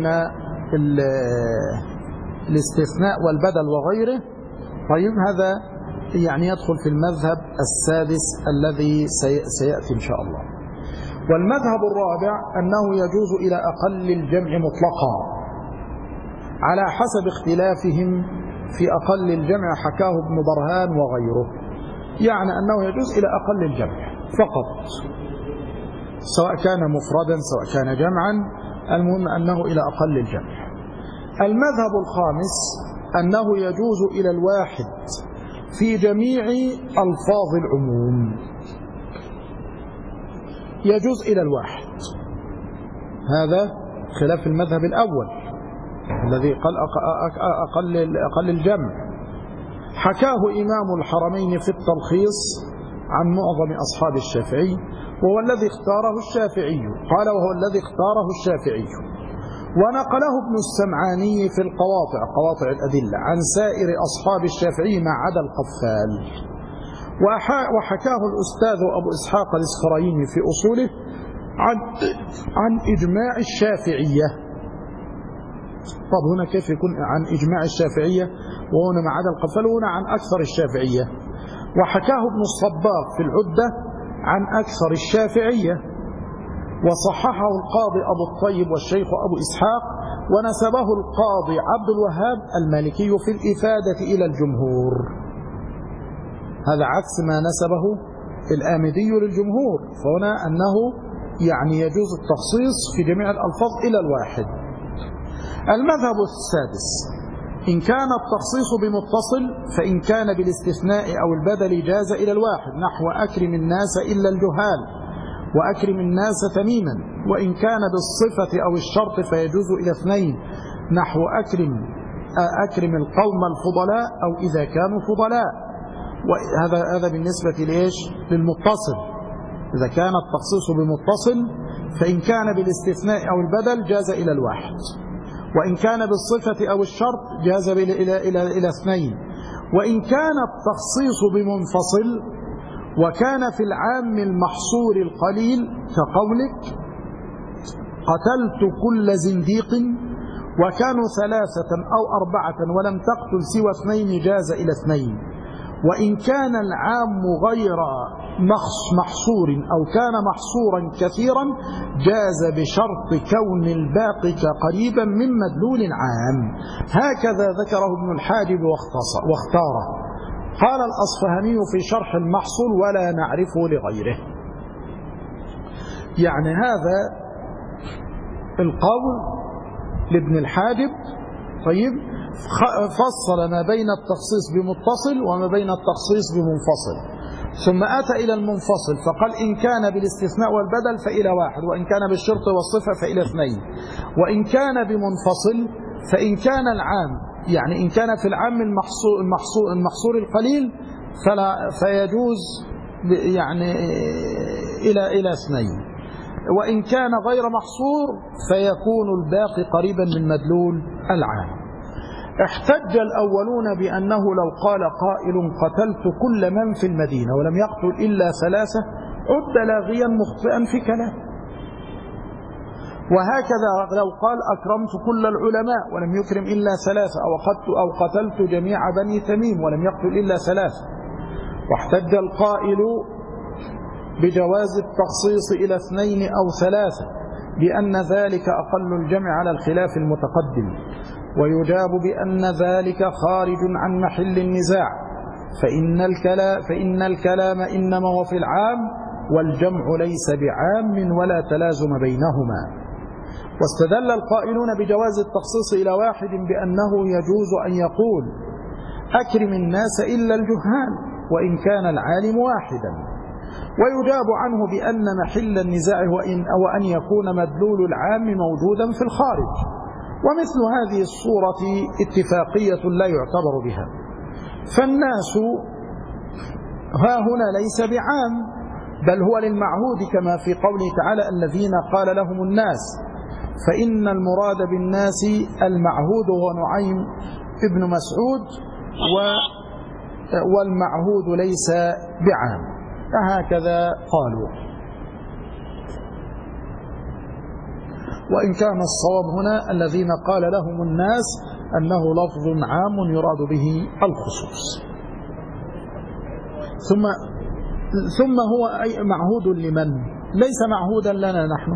الاستثناء والبدل وغيره، طيب هذا يعني يدخل في المذهب السادس الذي سيأتي إن شاء الله. والمذهب الرابع أنه يجوز إلى أقل الجمع مطلقا على حسب اختلافهم في أقل الجمع، حكاه ابن برهان وغيره، يعني أنه يجوز إلى أقل الجمع فقط، سواء كان مفردا سواء كان جمعا، المهم أنه إلى أقل الجمع. المذهب الخامس أنه يجوز إلى الواحد في جميع ألفاظ العموم، يجوز إلى الواحد. هذا خلاف المذهب الأول الذي قال أقل الجمع. حكاه إمام الحرمين في التلخيص عن معظم أصحاب الشافعي، وهو الذي اختاره الشافعي، قال وهو الذي اختاره الشافعي. ونقله ابن السمعاني في القواطع، قواطع الأدلة، عن سائر أصحاب الشافعي ما عدا القفال. وحكاه الأستاذ أبو إسحاق الإسفرايني في أصوله عن إجماع الشافعية طب هنا كيف يكون عن إجماع الشافعية وهنا ما عدا القفل هنا عن أكثر الشافعية؟ وحكاه ابن الصباغ في العدة عن أكثر الشافعية، وصححه القاضي أبو الطيب والشيخ أبو إسحاق، ونسبه القاضي عبد الوهاب المالكي في الإفادة إلى الجمهور. هذا عكس ما نسبه الآمدي للجمهور، فهنا أنه يعني يجوز التخصيص في جميع الألفاظ إلى الواحد. المذهب السادس: إن كان التخصيص بمتصل فإن كان بالاستثناء أو البدل جاز إلى الواحد، نحو أكرم الناس إلا الجهال وأكرم الناس تميما. وإن كان بالصفة أو الشرط فيجوز إلى اثنين، نحو أكرم القوم الفضلاء أو إذا كانوا فضلاء. وهذا بالنسبة لإيش؟ للمتصل. إذا كان التخصيص بمتصل فإن كان بالاستثناء أو البدل جاز إلى الواحد، وإن كان بالصفة أو الشرط جاز إلى اثنين. وإن كان التخصيص بمنفصل وكان في العام المحصور القليل كقولك قتلت كل زنديق وكانوا 3 أو 4 ولم تقتل سوى 2 جاز إلى 2. وإن كان العام غير محصور أو كان محصورا كثيرا جاز بشرط كون الباقي قريبا من مدلول العام. هكذا ذكره ابن الحاجب واختاره. قال الأصفهاني في شرح المحصول: ولا نعرفه لغيره. يعني هذا القول لابن الحاجب طيب فصل ما بين التخصيص بمتصل وما بين التخصيص بمنفصل، ثم أتى إلى المنفصل فقال: إن كان بالاستثناء والبدل فإلى 1، وإن كان بالشرط والصفة فإلى 2. وإن كان بمنفصل فإن كان العام، يعني إن كان في العام المحصور القليل فيجوز يعني إلى 2، وإن كان غير محصور فيكون الباقي قريبا من مدلول العام. احتج الأولون بأنه لو قال قائل قتلت كل من في المدينة ولم يقتل إلا 3 عد لاغيا مخطئا في كلام. وهكذا لو قال أكرمت كل العلماء ولم يكرم إلا 3 أو قتلت جميع بني تميم ولم يقتل إلا 3. واحتج القائل بجواز التخصيص إلى 2 أو 3 بأن ذلك أقل الجمع على الخلاف المتقدم، ويجاب بأن ذلك خارج عن محل النزاع، فإن الكلام إنما هو في العام والجمع ليس بعام ولا تلازم بينهما. واستدل القائلون بجواز التخصيص إلى 1 بأنه يجوز أن يقول أكرم الناس إلا الجهال وإن كان العالم واحدا، ويجاب عنه بأن محل النزاع هو أن يكون مدلول العام موجودا في الخارج، ومثل هذه الصورة اتفاقية لا يعتبر بها. فالناس ها هنا ليس بعام بل هو للمعهود، كما في قوله تعالى: الذين قال لهم الناس، فإن المراد بالناس المعهود هو نعيم ابن مسعود، والمعهود ليس بعام. هكذا قالوا. وإن كان الصواب هنا الذين قال لهم الناس أنه لفظ عام يراد به الخصوص. ثم هو معهود لمن؟ ليس معهودا لنا نحن.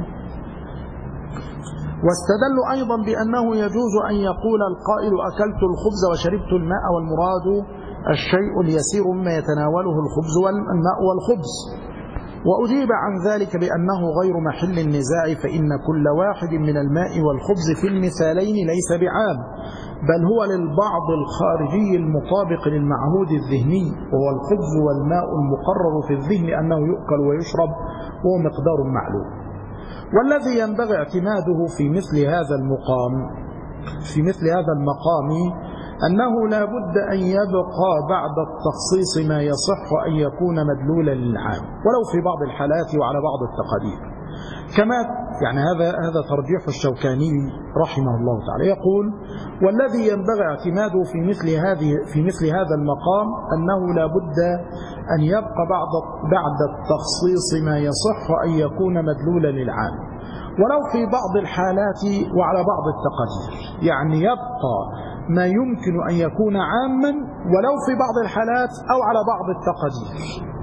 واستدلوا أيضا بأنه يجوز أن يقول القائل أكلت الخبز وشربت الماء، والمراد الشيء اليسير مما يتناوله الخبز والماء والخبز. وأجيب عن ذلك بأنه غير محل النزاع، فإن كل واحد من الماء والخبز في المثالين ليس بعام، بل هو للبعض الخارجي المطابق للمعهود الذهني، وهو الخبز والماء المقرر في الذهن أنه يؤكل ويشرب، وهو مقدار معلوم. والذي ينبغي اعتماده في مثل هذا المقام أنه لا بد أن يبقى بعد التخصيص ما يصح أن يكون مدلولا للعام، ولو في بعض الحالات وعلى بعض التقادير. كما يعني هذا ترجيح الشوكاني رحمه الله تعالى، يقول: والذي ينبغي اعتماده في مثل هذا المقام أنه لا بد أن يبقى بعد التخصيص ما يصح أن يكون مدلولا للعام، ولو في بعض الحالات وعلى بعض التقدير، يعني يبقى ما يمكن أن يكون عاما ولو في بعض الحالات أو على بعض التقدير،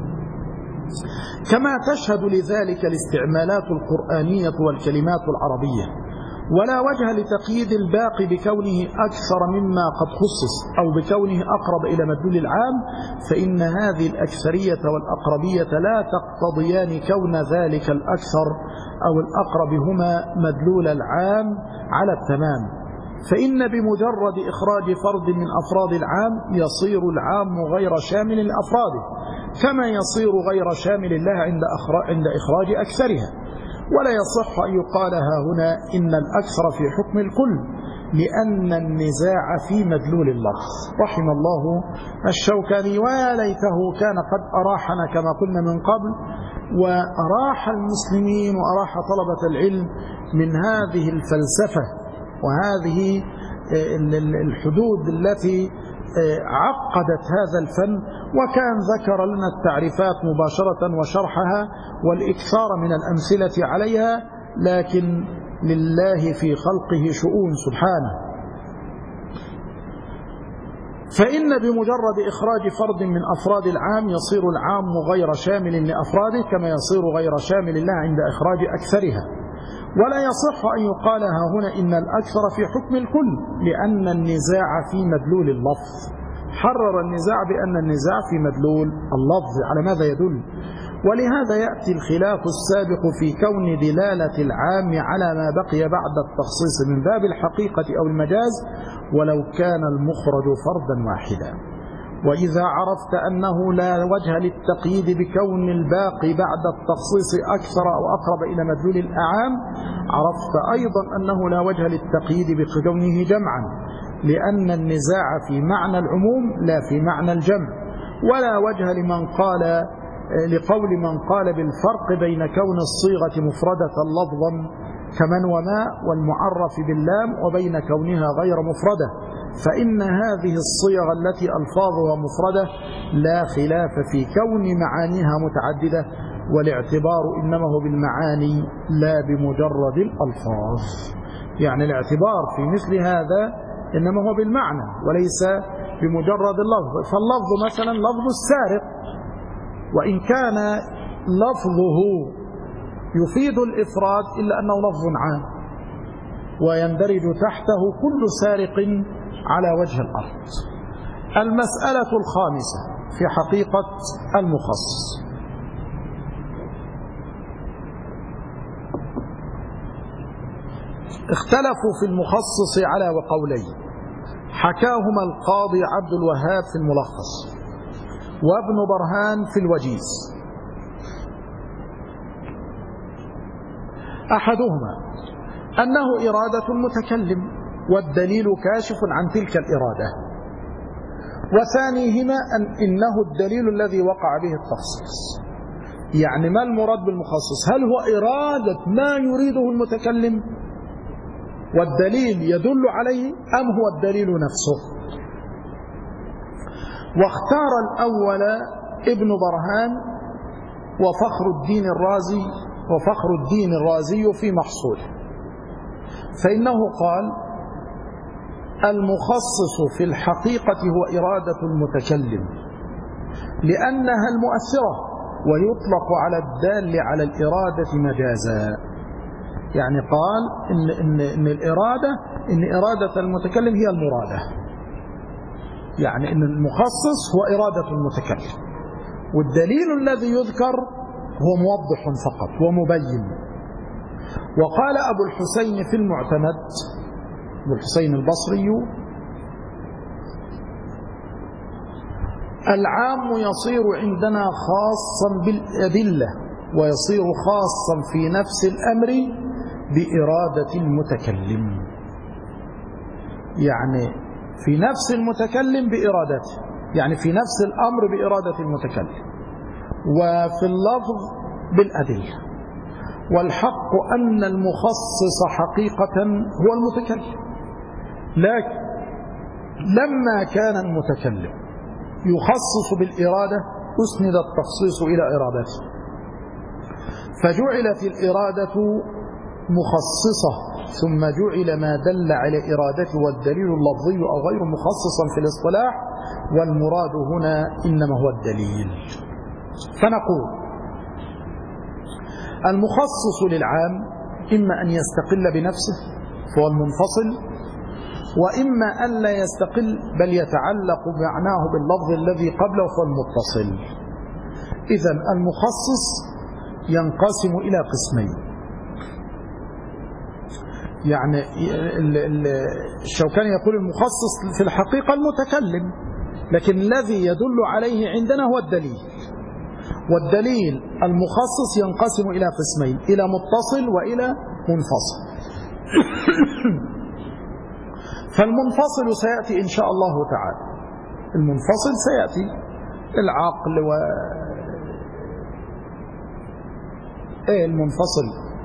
كما تشهد لذلك الاستعمالات القرآنية والكلمات العربية. ولا وجه لتقييد الباقي بكونه أكثر مما قد خصص أو بكونه أقرب إلى مدلول العام، فإن هذه الأكثرية والأقربية لا تقتضيان كون ذلك الأكثر أو الأقرب هما مدلول العام على التمام، فإن بمجرد إخراج فرد من أفراد العام يصير العام غير شامل لأفراده، كما يصير غير شامل الله عند إخراج أكثرها. ولا يصح أن يقال هنا إن الأكثر في حكم الكل، لأن النزاع في مدلول اللفظ. رحم الله الشوكاني، ويا ليته كان قد أراحنا كما قلنا من قبل، وأراح المسلمين وأراح طلبة العلم من هذه الفلسفة وهذه الحدود التي عقدت هذا الفن، وكان ذكر لنا التعريفات مباشرة وشرحها والإكثار من الأمثلة عليها، لكن لله في خلقه شؤون سبحانه. فإن بمجرد إخراج فرد من أفراد العام يصير العام غير شامل لأفراده، كما يصير غير شامل الله عند إخراج أكثرها. ولا يصح أن يقال هنا إن الأكثر في حكم الكل، لأن النزاع في مدلول اللفظ. حرر النزاع بأن النزاع في مدلول اللفظ. على ماذا يدل؟ ولهذا يأتي الخلاف السابق في كون دلالة العام على ما بقي بعد التخصيص من باب الحقيقة أو المجاز، ولو كان المخرج فردا واحدا. وإذا عرفت أنه لا وجه للتقييد بكون الباقي بعد التخصيص أكثر أو أقرب إلى مدلول الأعام، عرفت أيضا أنه لا وجه للتقييد بكونه جمعا، لأن النزاع في معنى العموم لا في معنى الجمع. ولا وجه لقول من قال بالفرق بين كون الصيغة مفردة لفظا كمن وما والمعرف باللام وبين كونها غير مفردة، فإن هذه الصيغ التي ألفاظها مفردة لا خلاف في كون معانيها متعددة، والاعتبار إنما هو بالمعاني لا بمجرد الألفاظ. يعني الاعتبار في مثل هذا إنما هو بالمعنى وليس بمجرد اللفظ. فاللفظ مثلا لفظ السارق، وإن كان لفظه يفيد الإفراد إلا أنه لفظ عام، ويندرج تحته كل سارق على وجه الأرض. المسألة الخامسة في حقيقة المخصص. اختلفوا في المخصص على وقولين حكاهما القاضي عبد الوهاب في الملخص وابن برهان في الوجيز. أحدهما أنه إرادة المتكلم والدليل كاشف عن تلك الإرادة، وثانيهما إنه الدليل الذي وقع به التخصيص. يعني ما المراد بالمخصص؟ هل هو إرادة ما يريده المتكلم والدليل يدل عليه، أم هو الدليل نفسه؟ واختار الأول ابن برهان وفخر الدين الرازي في محصوله، فإنه قال المخصص في الحقيقة هو إرادة المتكلم لأنها المؤثرة، ويطلق على الدال على الإرادة مجازا. يعني قال إن إرادة المتكلم هي المرادة، يعني إن المخصص هو إرادة المتكلم، والدليل الذي يذكر هو موضح فقط ومبين. وقال أبو الحسين في المعتمد، أبو الحسين البصري: العام يصير عندنا خاصا بالأدلة، ويصير خاصا في نفس الأمر بإرادة المتكلم. يعني في نفس المتكلم بإرادته، يعني في نفس الأمر بإرادة المتكلم، وفي اللفظ بالأدلة. والحق أن المخصص حقيقة هو المتكلم، لكن لما كان المتكلم يخصص بالإرادة أسند التخصيص إلى إرادته، فجعلت الإرادة مخصصة ثم جعل ما دل على إرادته والدليل اللفظي أو غير مخصصا في الاصطلاح، والمراد هنا إنما هو الدليل. فنقول المخصص للعام إما أن يستقل بنفسه فهو المنفصل، وإما أن لا يستقل بل يتعلق معناه باللفظ الذي قبله فهو المتصل. إذن المخصص ينقسم إلى قسمين. يعني الشوكاني يقول المخصص في الحقيقة المتكلم، لكن الذي يدل عليه عندنا هو الدليل. والدليل المخصص ينقسم إلى قسمين، إلى متصل وإلى منفصل. فالمنفصل سيأتي إن شاء الله تعالى. المنفصل سيأتي العقل المنفصل.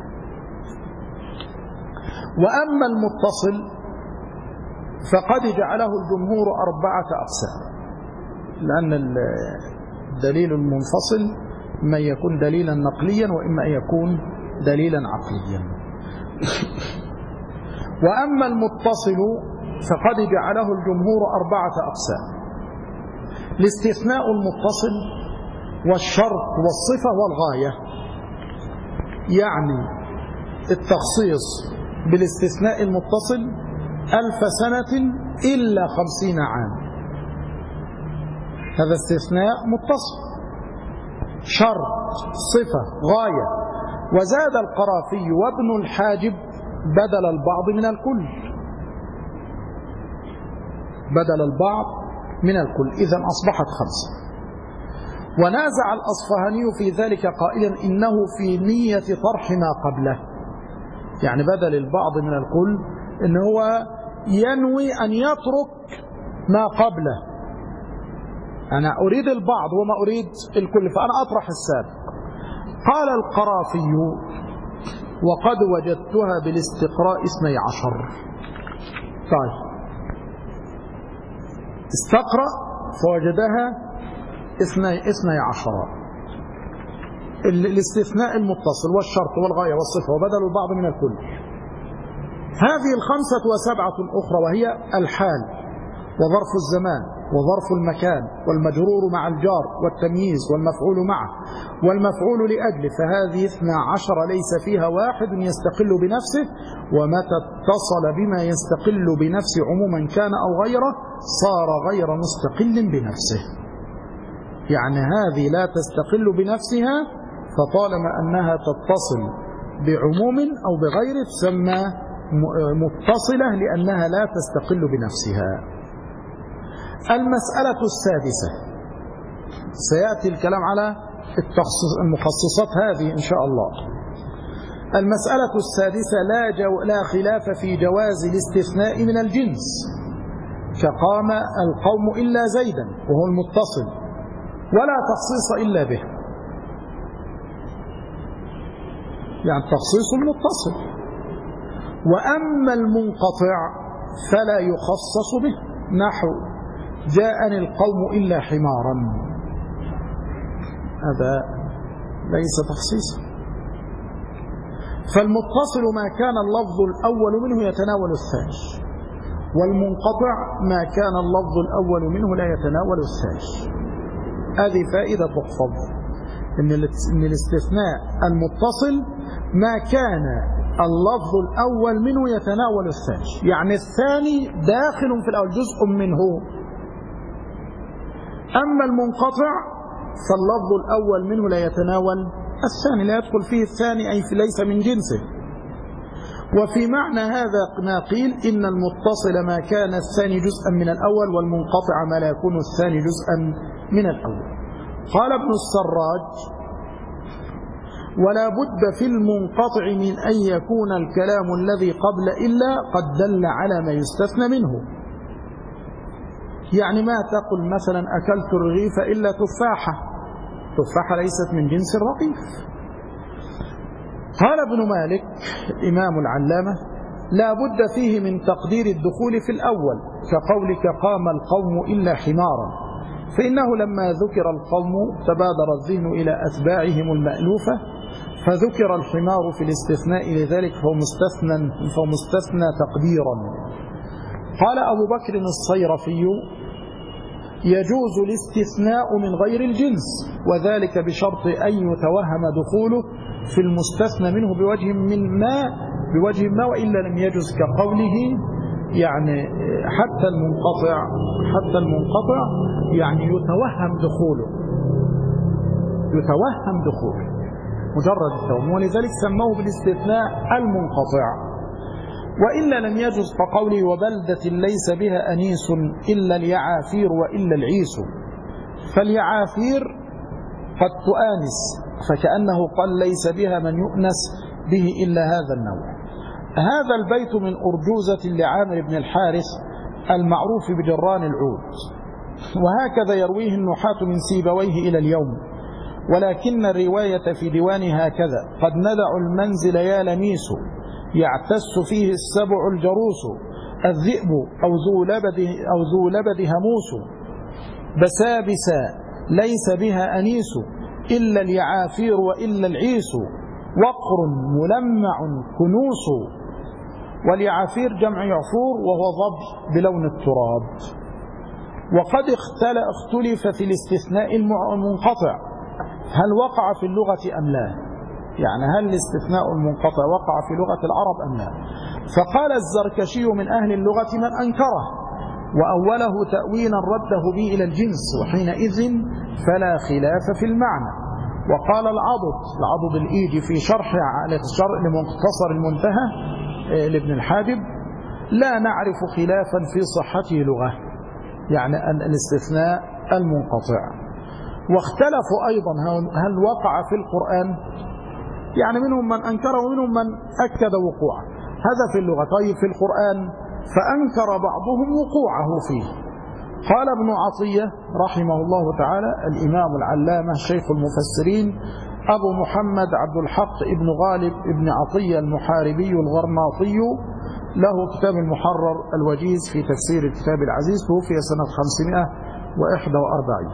وأما المتصل فقد جعله الجمهور 4 أقسام، لأن الدليل المنفصل إما يكون دليلا نقليا وإما يكون دليلا عقليا. وأما المتصل فقد جعله الجمهور 4 أقسام: الاستثناء المتصل والشرط والصفة والغاية. يعني التخصيص بالاستثناء المتصل 1000 سنة إلا 50 عام، هذا استثناء متصل. شرط، صفة، غاية. وزاد القرافي وابن الحاجب بدل البعض من الكل، بدل البعض من الكل، إذن أصبحت 5. ونازع الأصفهاني في ذلك قائلا إنه في نية طرح ما قبله، يعني بدل البعض من الكل إن هو ينوي أن يترك ما قبله. أنا أريد البعض وما أريد الكل، فأنا أطرح السابق. قال القرافي: وقد وجدتها بالاستقراء 12. طيب، استقرأ فوجدها 12. الاستثناء المتصل والشرط والغاية والصفة وبدل البعض من الكل. هذه 5 و7 أخرى، وهي الحال وظرف الزمان وظرف المكان والمجرور مع الجار والتمييز والمفعول معه والمفعول لأجله. فهذه 12 ليس فيها واحد يستقل بنفسه، ومتى اتصل بما يستقل بنفسه عموما كان أو غيره صار غير مستقل بنفسه. يعني هذه لا تستقل بنفسها، فطالما أنها تتصل بعموم أو بغيره تسمى متصلة لأنها لا تستقل بنفسها. المسألة السادسة، سيأتي الكلام على المخصصات هذه إن شاء الله. المسألة السادسة لا خلاف في جواز الاستثناء من الجنس، كقام القوم إلا زيدا وهو المتصل، ولا تخصيص إلا به، يعني تخصيص المتصل. وأما المنقطع فلا يخصص به، نحو جاءني القوم إلا حمارا، هذا ليس تخصيصا. فالمتصل ما كان اللفظ الأول منه يتناول الثاني، والمنقطع ما كان اللفظ الأول منه لا يتناول الثاني. هذه فائدة تحفظ، إن الاستثناء المتصل ما كان اللفظ الأول منه يتناول الثاني، يعني الثاني داخل في الأول جزء منه. أما المنقطع فاللفظ الأول منه لا يتناول الثاني، لا يدخل فيه الثاني، أي ليس من جنسه. وفي معنى هذا ما قيل إن المتصل ما كان الثاني جزءا من الأول، والمنقطع ما لا يكون الثاني جزءا من الأول. قال ابن السراج: ولا بد في المنقطع من أن يكون الكلام الذي قبل إلا قد دل على ما يستثنى منه. يعني ما تقل مثلا أكلت الرغيف إلا تفاحة، تفاحة ليست من جنس الرغيف. قال ابن مالك إمام العلامة: لا بد فيه من تقدير الدخول في الأول، كقولك قام القوم إلا حمارا، فإنه لما ذكر القوم تبادر الذهن إلى أتباعهم المألوفة، فذكر الحمار في الاستثناء لذلك فهو مستثنى تقديرا. قال أبو بكر الصيرفي: يجوز الاستثناء من غير الجنس، وذلك بشرط أن يتوهم دخوله في المستثنى منه بوجه ما وإلا لم يجوز، كقوله يعني حتى المنقطع يعني يتوهم دخوله مجرد التوهم، ولذلك سموه بالاستثناء المنقطع. وإلا لم يجوز كقوله: وبلدة ليس بها أنيس إلا اليعافير وإلا العيس، فاليعافير قد تؤانس، فكأنه قال ليس بها من يؤنس به إلا هذا النوع. هذا البيت من أرجوزة لعامر بن الحارث المعروف بجران العود، وهكذا يرويه النحاة من سيبويه إلى اليوم، ولكن الرواية في ديوان هكذا: قد ندع المنزل يا لميس، يعتس فيه السبع الجروس، الذئب أو ذو لبد هموس، بسابسا ليس بها أنيس إلا اليعافير وإلا العيس، وقر ملمع كنوس. واليعافير جمع يعفور وهو ضب بلون التراب. وقد اختلف في الاستثناء المنقطع هل وقع في اللغة أم لا، يعني هل الاستثناء المنقطع وقع في لغة العرب أم لا. فقال الزركشي من أهل اللغة من أنكره، وأوله تأويلا رده به إلى الجنس، وحينئذ فلا خلاف في المعنى. وقال العضد الإيجي في شرح لمختصر المنتهى لابن الحاجب: لا نعرف خلافا في صحته لغة، يعني الاستثناء المنقطع. واختلفوا أيضا هل وقع في القرآن، يعني منهم من أنكر ومنهم من أكد وقوعه، هذا في اللغة. طيب في القرآن فأنكر بعضهم وقوعه فيه. قال ابن عطية رحمه الله تعالى الإمام العلامة شيخ المفسرين أبو محمد عبد الحق ابن غالب ابن عطية المحاربي الغرناطي، له كتاب المحرر الوجيز في تفسير الكتاب العزيز، توفي سنة 541.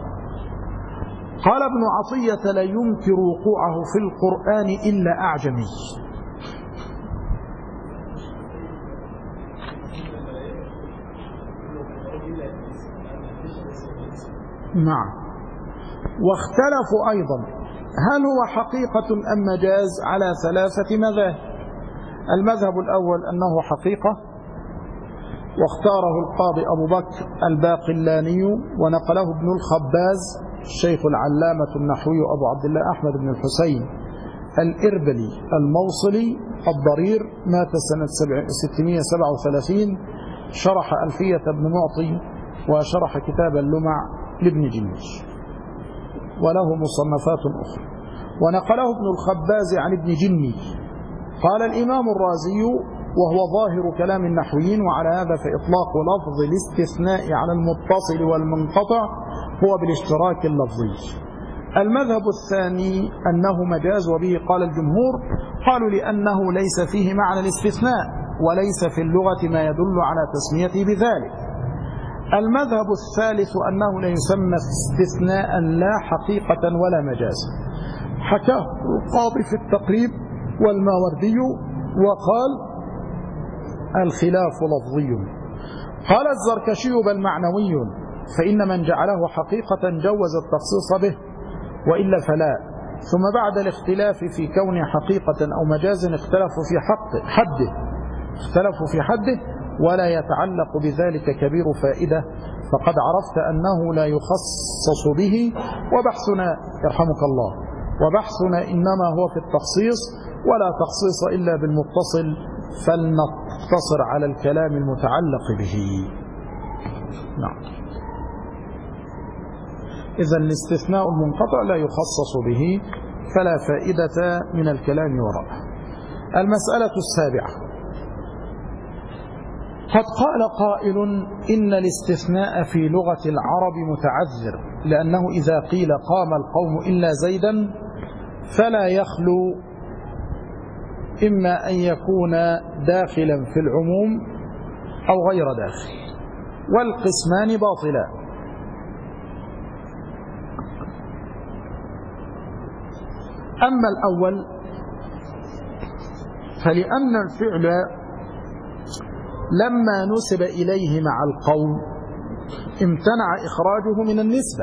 قال ابن عطية: لا ينكر وقوعه في القرآن إلا أعجمي. نعم. واختلفوا أيضا هل هو حقيقة أم مجاز على 3 مذاهب. المذهب الأول أنه حقيقة، واختاره القاضي أبو بكر الباقلاني، ونقله ابن الخباز الشيخ العلامة النحوي أبو عبد الله أحمد بن الحسين الإربلي الموصلي الضرير، مات سنة 637، شرح ألفية ابن معطي، وشرح كتاب اللمع لابن جنيش، وله مصنفات أخرى. ونقله ابن الخباز عن ابن جني. قال الإمام الرازي وهو ظاهر كلام النحويين، وعلى هذا فإطلاق لفظ الاستثناء على المتصل والمنقطع هو بالاشتراك اللفظي. المذهب الثاني أنه مجاز، وبه قال الجمهور، قالوا لأنه ليس فيه معنى الاستثناء، وليس في اللغة ما يدل على تسميته بذلك. المذهب الثالث أنه لا يسمى استثناء لا حقيقة ولا مجازا، حكاه القاضي في التقريب والماوردي، وقال الخلاف لفظي. قال الزركشي: بل معنوي، فإن من جعله حقيقة جوز التخصيص به، وإلا فلا. ثم بعد الاختلاف في كونه حقيقة أو مجاز اختلفوا في حده، ولا يتعلق بذلك كبير فائدة، فقد عرفت أنه لا يخصص به، وبحثنا يرحمك الله إنما هو في التخصيص، ولا تخصيص إلا بالمتصل، فلنقتصر على الكلام المتعلق به. نعم. إذا الاستثناء المنقطع لا يخصص به، فلا فائدة من الكلام وراءه. المسألة السابعة: قد قال قائل إن الاستثناء في لغة العرب متعذر، لأنه إذا قيل قام القوم إلا زيدا فلا يخلو إما أن يكون داخلا في العموم أو غير داخل، والقسمان باطلا. أما الأول فلأن الفعل لما نسب إليه مع القوم امتنع إخراجه من النسبة،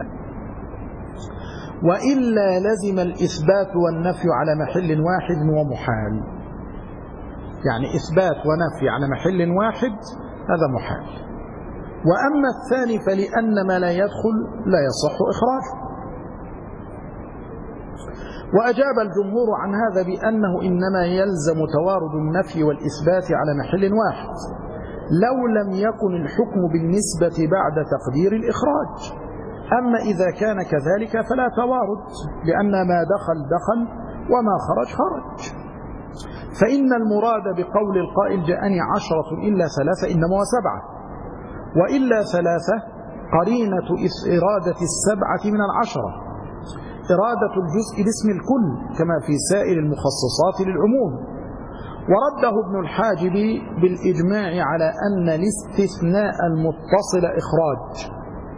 وإلا لزم الإثبات والنفي على محل واحد ومحال. يعني إثبات ونفي على محل واحد هذا محال. وأما الثاني فلأن ما لا يدخل لا يصح إخراجه. وأجاب الجمهور عن هذا بأنه إنما يلزم توارد النفي والإثبات على محل واحد لو لم يكن الحكم بالنسبة بعد تقدير الإخراج. أما إذا كان كذلك فلا توارد، لأن ما دخل دخل وما خرج خرج. فإن المراد بقول القائل جاءني 10 إلا 3 إنما هو 7، وإلا 3 قرينة إرادة 7 من 10، إرادة الجزء باسم الكل كما في سائر المخصصات للعموم. ورده ابن الحاجب بالإجماع على أن الاستثناء المتصل إخراج،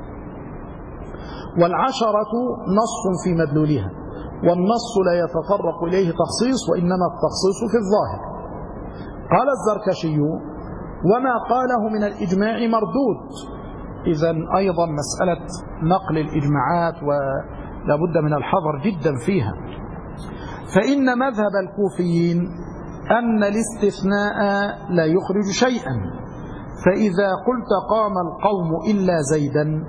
والعشرة نص في مدلولها، والنص لا يتطرق إليه تخصيص وإنما التخصيص في الظاهر. قال الزركشي وما قاله من الإجماع مردود. إذن أيضا مسألة نقل الإجماعات ولا بد من الحذر جدا فيها. فإن مذهب الكوفيين أن الاستثناء لا يخرج شيئا، فإذا قلت قام القوم إلا زيدا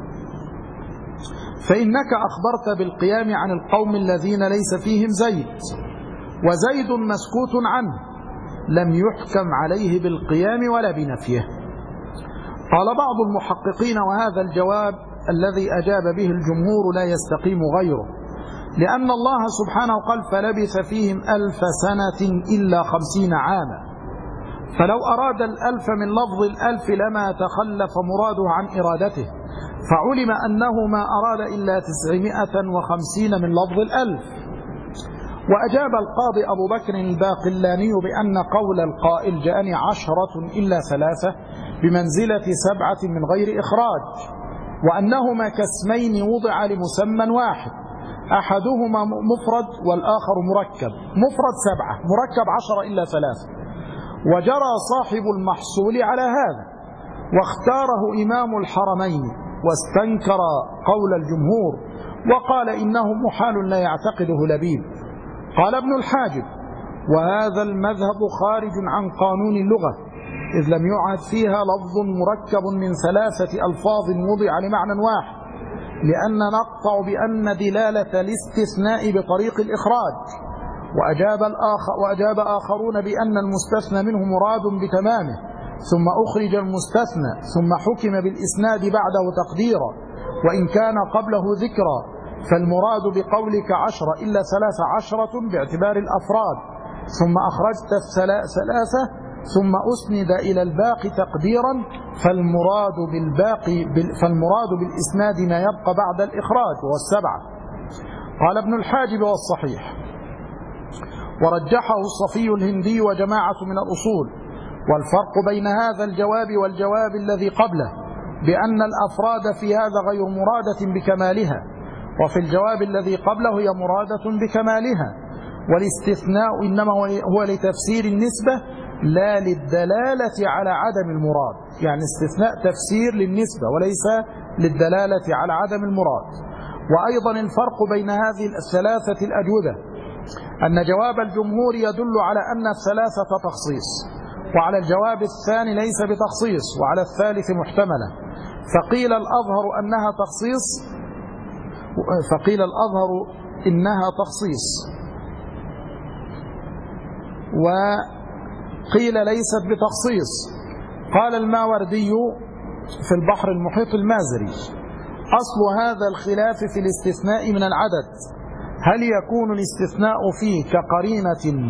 فإنك أخبرت بالقيام عن القوم الذين ليس فيهم زيد، وزيد مسكوت عنه لم يحكم عليه بالقيام ولا بنفيه. قال بعض المحققين وهذا الجواب الذي أجاب به الجمهور لا يستقيم غيره، لأن الله سبحانه قال فلبث فيهم 1000 سنة إلا 50 عاما، فلو أراد 1000 من لفظ 1000 لما تخلف مراده عن إرادته، فعلم أنه ما أراد إلا 950 من لفظ 1000. وأجاب القاضي أبو بكر الباقلاني بأن قول القائل جاءني 10 إلا 3 بمنزلة 7 من غير إخراج، وأنهما كاسمين وضع لمسمى واحد، أحدهما مفرد والآخر مركب، مفرد 7 مركب 10 إلا 3. وجرى صاحب المحصول على هذا واختاره إمام الحرمين واستنكر قول الجمهور وقال إنه محال لا يعتقده لبيب. قال ابن الحاجب وهذا المذهب خارج عن قانون اللغة، إذ لم يعد فيها لفظ مركب من 3 ألفاظ وضع لمعنى واحد، لأن نقطع بأن دلالة الاستثناء بطريق الإخراج. وأجاب آخرون بأن المستثنى منه مراد بتمامه، ثم أخرج المستثنى ثم حكم بالإسناد بعده تقديرا، وإن كان قبله ذكرا، فالمراد بقولك 10 إلا 13 باعتبار الأفراد، ثم أخرجت 3 ثم أسند إلى الباقي تقديرا، فالمراد بالإسناد ما يبقى بعد الإخراج وهو 7. قال ابن الحاجب والصحيح، ورجحه الصفي الهندي وجماعة من الأصول. والفرق بين هذا الجواب والجواب الذي قبله بأن الأفراد في هذا غير مرادة بكمالها، وفي الجواب الذي قبله هي مرادة بكمالها. والاستثناء إنما هو لتفسير النسبة لا للدلالة على عدم المراد، يعني استثناء تفسير للنسبة وليس للدلالة على عدم المراد. وأيضا الفرق بين هذه الثلاثة الأجوبة أن جواب الجمهور يدل على أن 3 تخصيص، وعلى الجواب الثاني ليس بتخصيص، وعلى الثالث محتملة. فقيل الأظهر إنها تخصيص، وقيل ليست بتخصيص. قال الماوردي في البحر المحيط المازري أصل هذا الخلاف في الاستثناء من العدد، هل يكون الاستثناء فيه كقرينة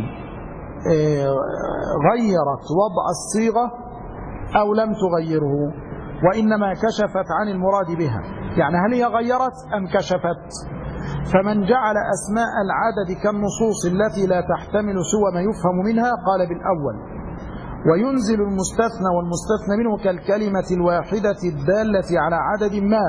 غيرت وضع الصيغة أو لم تغيره، وإنما كشفت عن المراد بها، يعني هل هي غيرت أم كشفت؟ فمن جعل أسماء العدد كالنصوص التي لا تحتمل سوى ما يفهم منها قال بالأول، وينزل المستثنى والمستثنى منه كالكلمة الواحدة الدالة على عدد ما،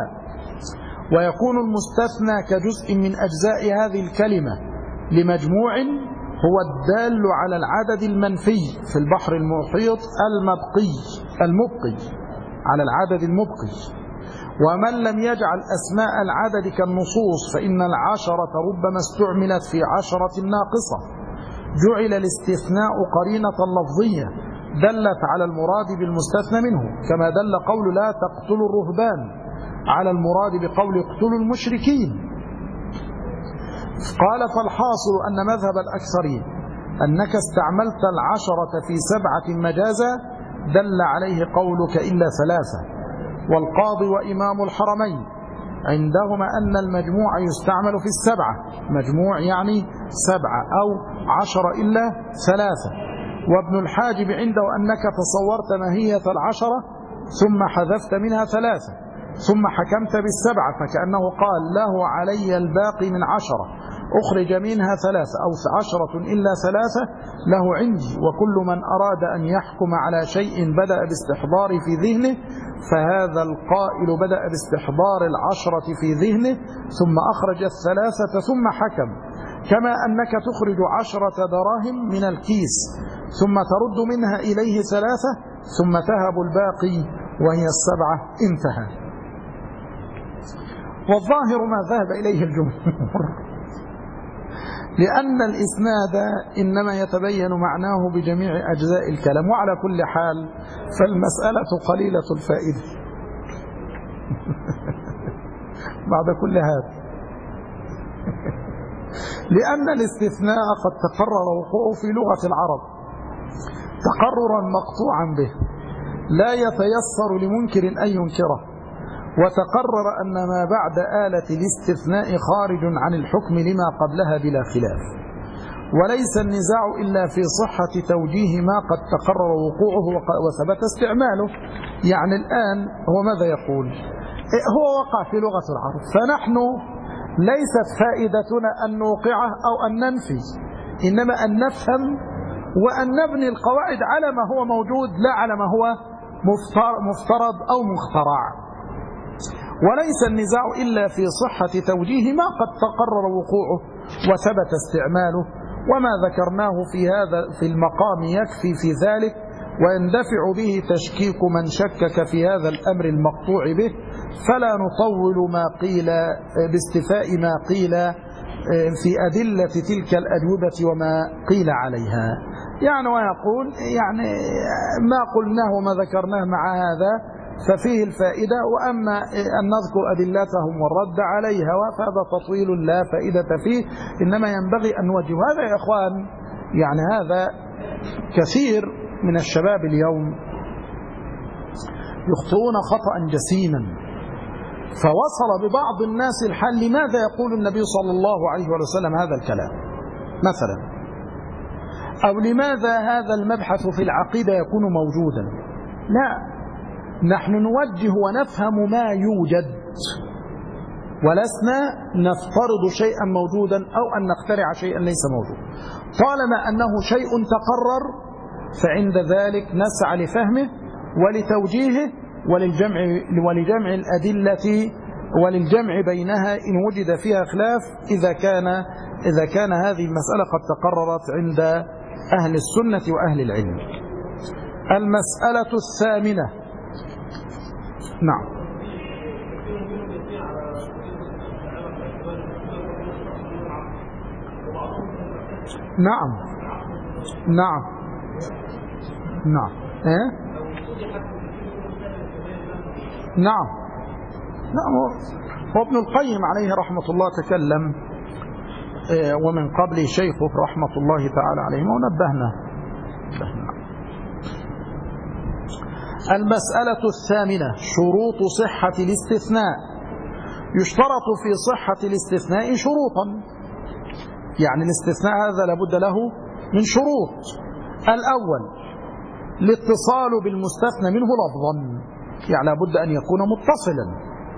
ويكون المستثنى كجزء من أجزاء هذه الكلمة لمجموع هو الدال على العدد المنفي في البحر المحيط المبقي على العدد المبقي. ومن لم يجعل أسماء العدد كالنصوص فإن العشرة ربما استعملت في 10 ناقصة، جعل الاستثناء قرينة لفظية دلت على المراد بالمستثنى منه، كما دل قول لا تقتلوا الرهبان على المراد بقول اقتلوا المشركين. قال فالحاصل أن مذهب الأكثرين أنك استعملت 10 في 7 مجازا دل عليه قولك إلا 3. والقاضي وإمام الحرمين عندهما أن المجموع يستعمل في 7، مجموع يعني 7 أو 10 إلا 3. وابن الحاجب عنده أنك تصورت ماهية 10 ثم حذفت منها 3 ثم حكمت بال7 فكأنه قال له علي الباقي من 10 أخرج منها 3 أو 10 إلا 3 له عندي. وكل من أراد أن يحكم على شيء بدأ باستحضار في ذهنه، فهذا القائل بدأ باستحضار 10 في ذهنه ثم أخرج 3 ثم حكم، كما أنك تخرج 10 دراهم من الكيس ثم ترد منها إليه 3 ثم تهب الباقي وهي 7. انتهى. والظاهر ما ذهب إليه الجمهور، لأن الإسناد إنما يتبين معناه بجميع أجزاء الكلام. وعلى كل حال فالمسألة قليلة الفائدة بعد كل هذا، لأن الاستثناء قد تقرر وقوعه في لغة العرب تقررا مقطوعا به لا يتيسر لمنكر أن ينكره، وتقرر أن ما بعد آلة الاستثناء خارج عن الحكم لما قبلها بلا خلاف. وليس النزاع إلا في صحة توجيه ما قد تقرر وقوعه وثبت استعماله. يعني الآن هو ماذا يقول؟ هو وقع في لغة العرب، فنحن ليست فائدتنا أن نوقعه أو أن ننفي، إنما أن نفهم وأن نبني القواعد على ما هو موجود لا على ما هو مفترض أو مخترع. وليس النزاع إلا في صحة توجيه ما قد تقرر وقوعه وثبت استعماله، وما ذكرناه في المقام يكفي في ذلك، ويندفع به تشكيك من شكك في هذا الأمر المقطوع به، فلا نطول ما قيل باستفاء ما قيل في أدلة تلك الأجوبة وما قيل عليها. يعني ويقول يعني ما قلناه وما ذكرناه مع هذا ففيه الفائدة، وأما أن نذكر أدلتهم والرد عليها فهذا تطويل لا فائدة فيه، إنما ينبغي أن نوجه هذا يا إخوان. يعني هذا كثير من الشباب اليوم يخطئون خطأ جسيما، فوصل ببعض الناس الحال لماذا يقول النبي صلى الله عليه وسلم هذا الكلام مثلا، أو لماذا هذا المبحث في العقيدة يكون موجودا. لا، نحن نوجه ونفهم ما يوجد، ولسنا نفترض شيئا موجودا أو أن نخترع شيئا ليس موجود. طالما أنه شيء تقرر فعند ذلك نسعى لفهمه ولتوجيهه ولجمع الأدلة وللجمع بينها إن وجد فيها خلاف، إذا كان هذه المسألة قد تقررت عند أهل السنة وأهل العلم. المسألة الثامنة. نعم نعم نعم نعم نعم نعم. وابن القيم عليه رحمة الله تكلم، ومن قبل شيخه رحمة الله تعالى عليه، ونبهنا. المسألة الثامنة: شروط صحة الاستثناء. يشترط في صحة الاستثناء شروطا، يعني الاستثناء هذا لابد له من شروط. الأول الاتصال بالمستثنى منه لفظا، يعني لابد أن يكون متصلا،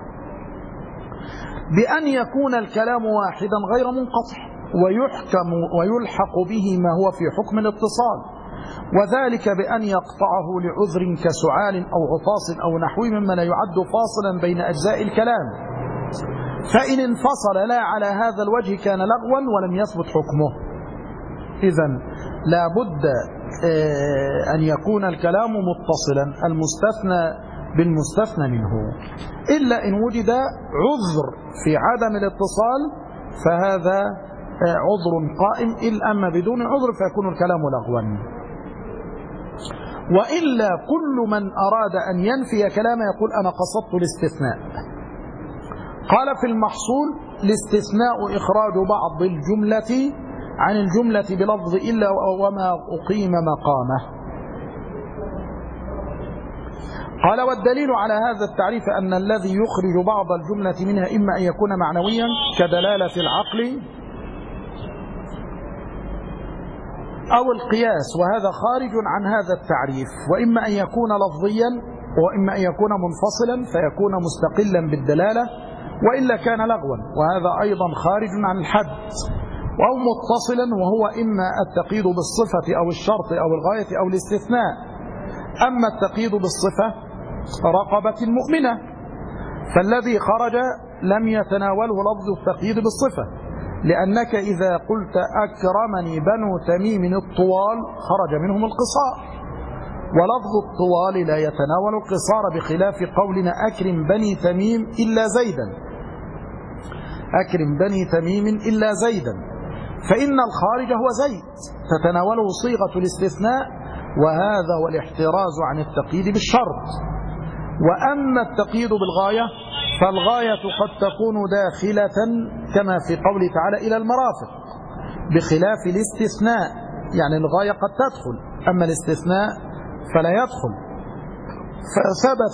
بأن يكون الكلام واحدا غير منقطع ويلحق به ما هو في حكم الاتصال، وذلك بأن يقطعه لعذر كسعال أو عطاس أو نحو مما لا يعد فاصلا بين أجزاء الكلام، فإن انفصل لا على هذا الوجه كان لغوا ولم يثبت حكمه. إذن لا بد أن يكون الكلام متصلا، المستثنى بالمستثنى منه، إلا إن وجد عذر في عدم الاتصال فهذا عذر قائم، إلا أما بدون عذر فيكون الكلام لغوا. وإلا كل من أراد أن ينفي كلامه يقول أنا قصدت الاستثناء. قال في المحصول: الاستثناء إخراج بعض الجملة عن الجملة بلفظ إلا وما أقيم مقامه. قال: والدليل على هذا التعريف أن الذي يخرج بعض الجملة منها إما أن يكون معنويا كدلالة العقل أو القياس، وهذا خارج عن هذا التعريف، وإما أن يكون لفظيا وإما أن يكون منفصلا فيكون مستقلا بالدلالة وإلا كان لغوا، وهذا أيضا خارج عن الحد، أو متصلا وهو إما التقييد بالصفة أو الشرط أو الغاية أو الاستثناء. أما التقييد بالصفة رقبة مؤمنة، فالذي خرج لم يتناوله لفظ التقييد بالصفة، لأنك إذا قلت أكرمني بنو تميم الطوال خرج منهم القصار، ولفظ الطوال لا يتناول القصار، بخلاف قولنا أكرم بني تميم إلا زيدا، أكرم بني تميم إلا زيدا، فإن الخارج هو زيد تتناوله صيغة الاستثناء، وهذا هو الاحتراز عن التقييد بالشرط. وأما التقييد بالغاية فالغاية قد تكون داخلة كما في قوله تعالى إلى المرافق، بخلاف الاستثناء، يعني الغاية قد تدخل أما الاستثناء فلا يدخل. فثبت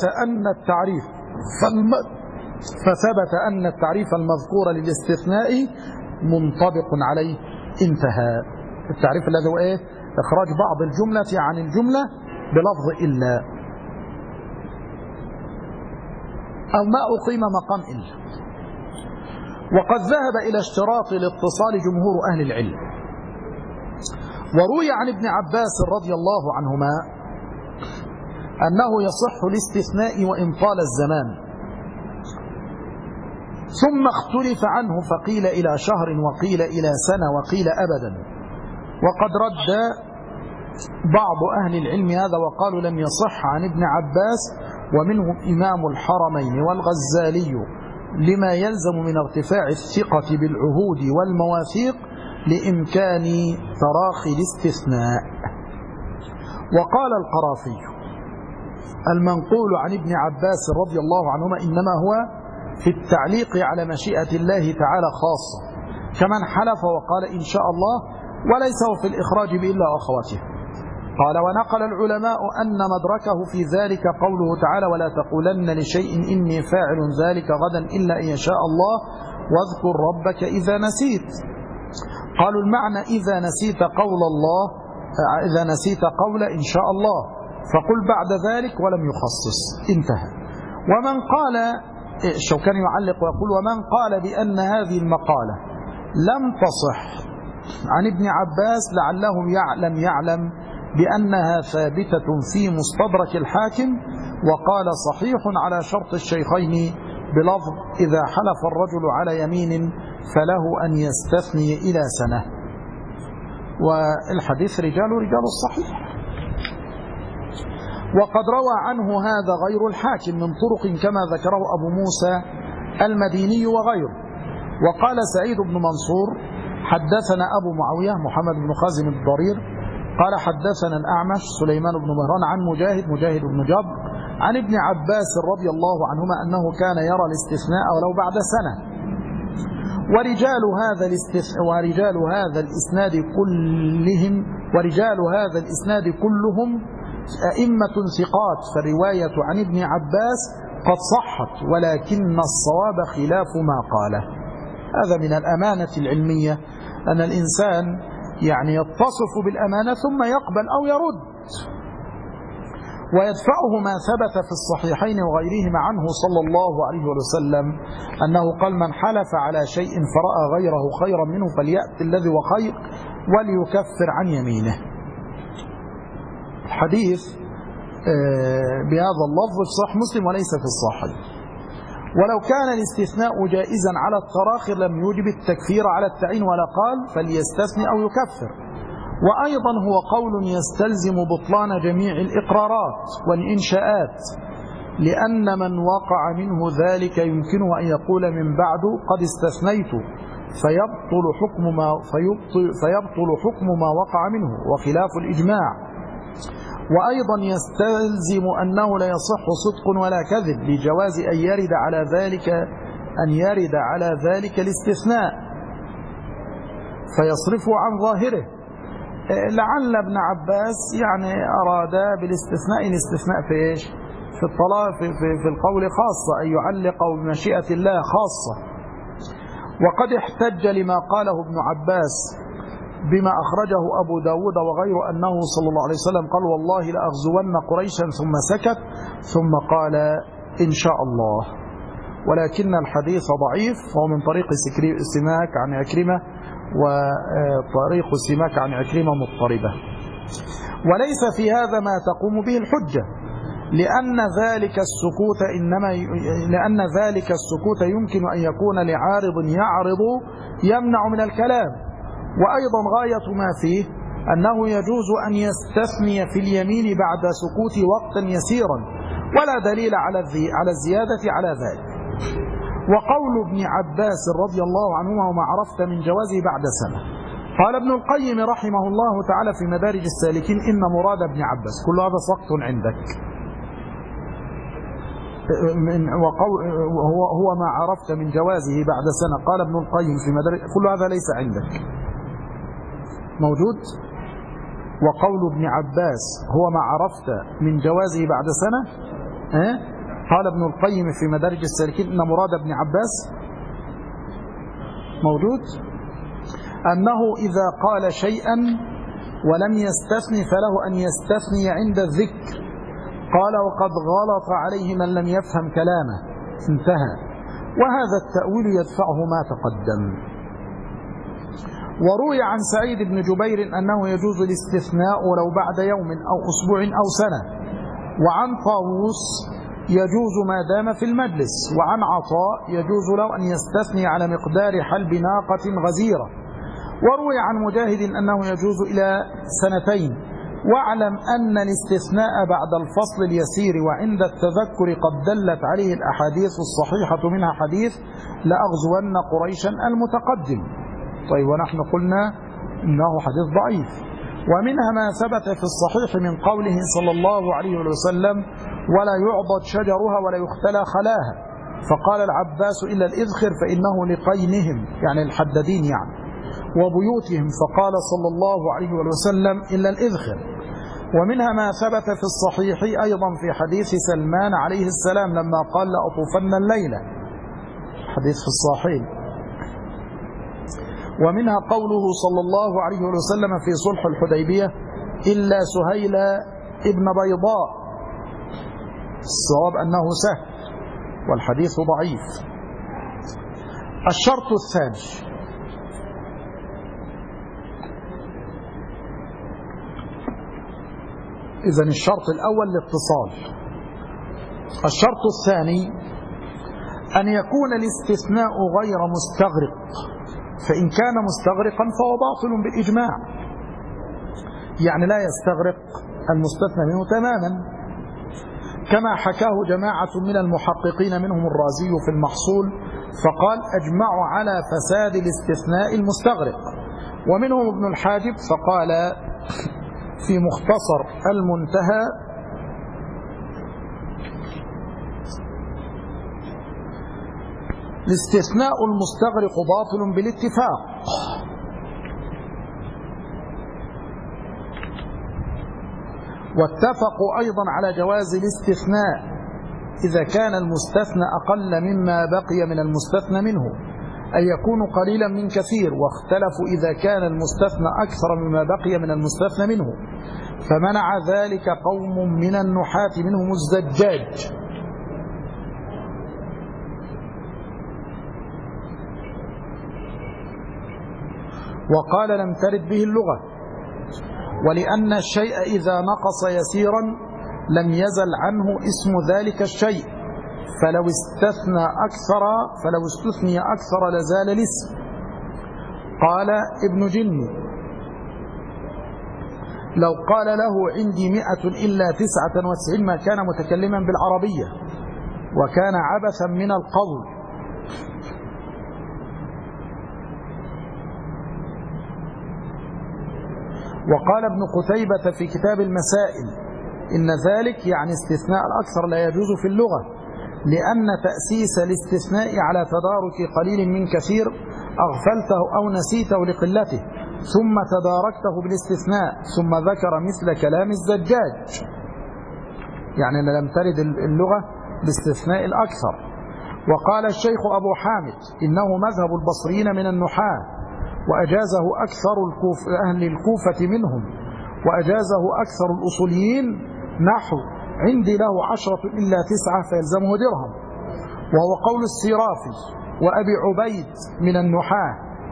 أن التعريف المذكور للاستثناء منطبق عليه. انتهى. التعريف الذي هو إيه؟ إخراج بعض الجملة عن الجملة بلفظ إلا، أو ما أقيم مقام إلا. وقد ذهب إلى اشتراط الاتصال جمهور أهل العلم. وروي عن ابن عباس رضي الله عنهما أنه يصح الاستثناء وإن طال الزمان، ثم اختلف عنه فقيل إلى شهر وقيل إلى سنة وقيل أبدا. وقد رد بعض أهل العلم هذا وقالوا لم يصح عن ابن عباس، ومنهم إمام الحرمين والغزالي، لما يلزم من ارتفاع الثقة بالعهود والمواثيق لإمكان تراخي الاستثناء. وقال القرافي: المنقول عن ابن عباس رضي الله عنهما إنما هو في التعليق على مشيئة الله تعالى خاصة، كمن حلف وقال إن شاء الله، وليس هو في الإخراج بإلا أخواته. قال: ونقل العلماء أن مدركه في ذلك قوله تعالى: ولا تقولن لشيء إني فاعل ذلك غدا إلا أن يشاء الله واذكر ربك إذا نسيت. قالوا المعنى إذا نسيت قول الله، إذا نسيت قول إن شاء الله فقل بعد ذلك، ولم يخصص. انتهى. ومن قال، الشوكاني يعلق ويقول: ومن قال بأن هذه المقالة لم تصح عن ابن عباس لعله يعلم بأنها ثابتة في مستدرك الحاكم، وقال: صحيح على شرط الشيخين بلفظ إذا حلف الرجل على يمين فله أن يستثني إلى سنة. والحديث رجال الصحيح. وقد روى عنه هذا غير الحاكم من طرق كما ذكره أبو موسى المديني وغيره. وقال سعيد بن منصور: حدثنا أبو معاوية محمد بن خازم الضرير قال حدثنا الأعمش سليمان بن مهران عن مجاهد بن جبر عن ابن عباس رضي الله عنهما أنه كان يرى الاستثناء ولو بعد سنة. ورجال هذا الإسناد كلهم أئمة ثقات، فالرواية عن ابن عباس قد صحت، ولكن الصواب خلاف ما قاله. هذا من الأمانة العلمية، أن الإنسان يعني يتصف بالأمانة ثم يقبل أو يرد، ويدفعه ما ثبت في الصحيحين وغيرهما عنه صلى الله عليه وسلم أنه قال: من حلف على شيء فرأى غيره خيرا منه فليأتي الذي هو خير وليكفر عن يمينه. الحديث بهذا اللفظ في صحيح مسلم وليس في الصحيح. ولو كان الاستثناء جائزا على التراخي لم يوجب التكفير على التعيين، ولا قال فليستثني أو يكفر. وأيضا هو قول يستلزم بطلان جميع الإقرارات والإنشاءات، لأن من وقع منه ذلك يمكنه أن يقول من بعد قد استثنيت، فيبطل حكم ما وقع منه وخلاف الإجماع. وأيضا يستلزم أنه لا يصح صدق ولا كذب لجواز أن يرد على ذلك الاستثناء فيصرفه عن ظاهره. لعل ابن عباس يعني أراد بالاستثناء الاستثناء في إيش؟ في الطلاق في القول خاصة، أن يعلق بمشيئة الله خاصة. وقد احتج لما قاله ابن عباس بما أخرجه أبو داود وغيره أنه صلى الله عليه وسلم قال والله لأغزون قريشا ثم سكت ثم قال إن شاء الله، ولكن الحديث ضعيف وهو من طريق سماك عن عكرمة، وطريق سماك عن عكرمة مضطربة. وليس في هذا ما تقوم به الحجة، لأن ذلك السكوت يمكن أن يكون لعارض يعرض يمنع من الكلام. وأيضا غاية ما فيه أنه يجوز أن يستثني في اليمين بعد سكوت وقتا يسيرا، ولا دليل على الزيادة على ذلك. وقول ابن عباس رضي الله عنهما وما عرفت من جوازه بعد سنة. قال ابن القيم رحمه الله تعالى في مدارج السالكين إن مراد ابن عباس، كل هذا سقط عندك، هو ما عرفت من جوازه بعد سنة. قال ابن القيم في مدارج، كل هذا ليس عندك موجود. وقول ابن عباس هو ما عرفت من جوازه بعد سنة. قال ابن القيم في مدارج السالكين إن مراد ابن عباس موجود أنه إذا قال شيئا ولم يستثني فله أن يستثني عند الذكر. قال وقد غلط عليه من لم يفهم كلامه، انتهى. وهذا التأويل يدفعه ما تقدم. وروي عن سعيد بن جبير أنه يجوز الاستثناء ولو بعد يوم أو أسبوع أو سنة. وعن طاووس يجوز ما دام في المجلس. وعن عطاء يجوز له أن يستثني على مقدار حلب ناقة غزيرة. وروي عن مجاهد أنه يجوز إلى سنتين. واعلم أن الاستثناء بعد الفصل اليسير وعند التذكر قد دلت عليه الأحاديث الصحيحة، منها حديث لأغزون قريشا المتقدم. طيب، ونحن قلنا إنه حديث ضعيف. ومنها ما ثبت في الصحيح من قوله صلى الله عليه وسلم ولا يعضد شجرها ولا يختلى خلاها، فقال العباس إلا الإذخر فإنه لقينهم، يعني الحدادين يعني، وبيوتهم، فقال صلى الله عليه وسلم إلا الإذخر. ومنها ما ثبت في الصحيح أيضا في حديث سلمان عليه السلام لما قال لأطوفن الليلة، حديث في الصحيح. ومنها قوله صلى الله عليه وسلم في صلح الحديبية إلا سهيل ابن بيضاء، الصواب أنه سهل والحديث ضعيف. الشرط الثاني، إذن الشرط الأول الاتصال. الشرط الثاني أن يكون الاستثناء غير مستغرق، فإن كان مستغرقا فهو باطل بالإجماع، يعني لا يستغرق المستثنى منه تماما، كما حكاه جماعة من المحققين منهم الرازي في المحصول، فقال أجمعوا على فساد الاستثناء المستغرق. ومنهم ابن الحاجب فقال في مختصر المنتهى الاستثناء المستغرق باطل بالاتفاق. واتفقوا أيضا على جواز الاستثناء إذا كان المستثنى أقل مما بقي من المستثنى منه، أن يكون قليلا من كثير. واختلفوا إذا كان المستثنى أكثر مما بقي من المستثنى منه، فمنع ذلك قوم من النحاة منهم الزجاج. وقال لم ترد به اللغة، ولأن الشيء إذا نقص يسيرا لم يزل عنه اسم ذلك الشيء، فلو استثني أكثر لزال الاسم. قال ابن جني لو قال له عندي 100 إلا 99 ما كان متكلما بالعربية، وكان عبثا من القول. وقال ابن قتيبة في كتاب المسائل إن ذلك يعني استثناء الأكثر لا يجوز في اللغة، لأن تأسيس الاستثناء على تدارك قليل من كثير أغفلته أو نسيته لقلته، ثم تداركته بالاستثناء، ثم ذكر مثل كلام الزجاج، يعني أن لم ترد اللغة باستثناء الأكثر. وقال الشيخ أبو حامد إنه مذهب البصريين من النحاة، وأجازه أكثر أهل الكوفة منهم، وأجازه أكثر الأصوليين، نحو عندي له 10 إلا 9 فيلزمه درهم، وهو قول السيرافي وأبي عبيد من النحاة،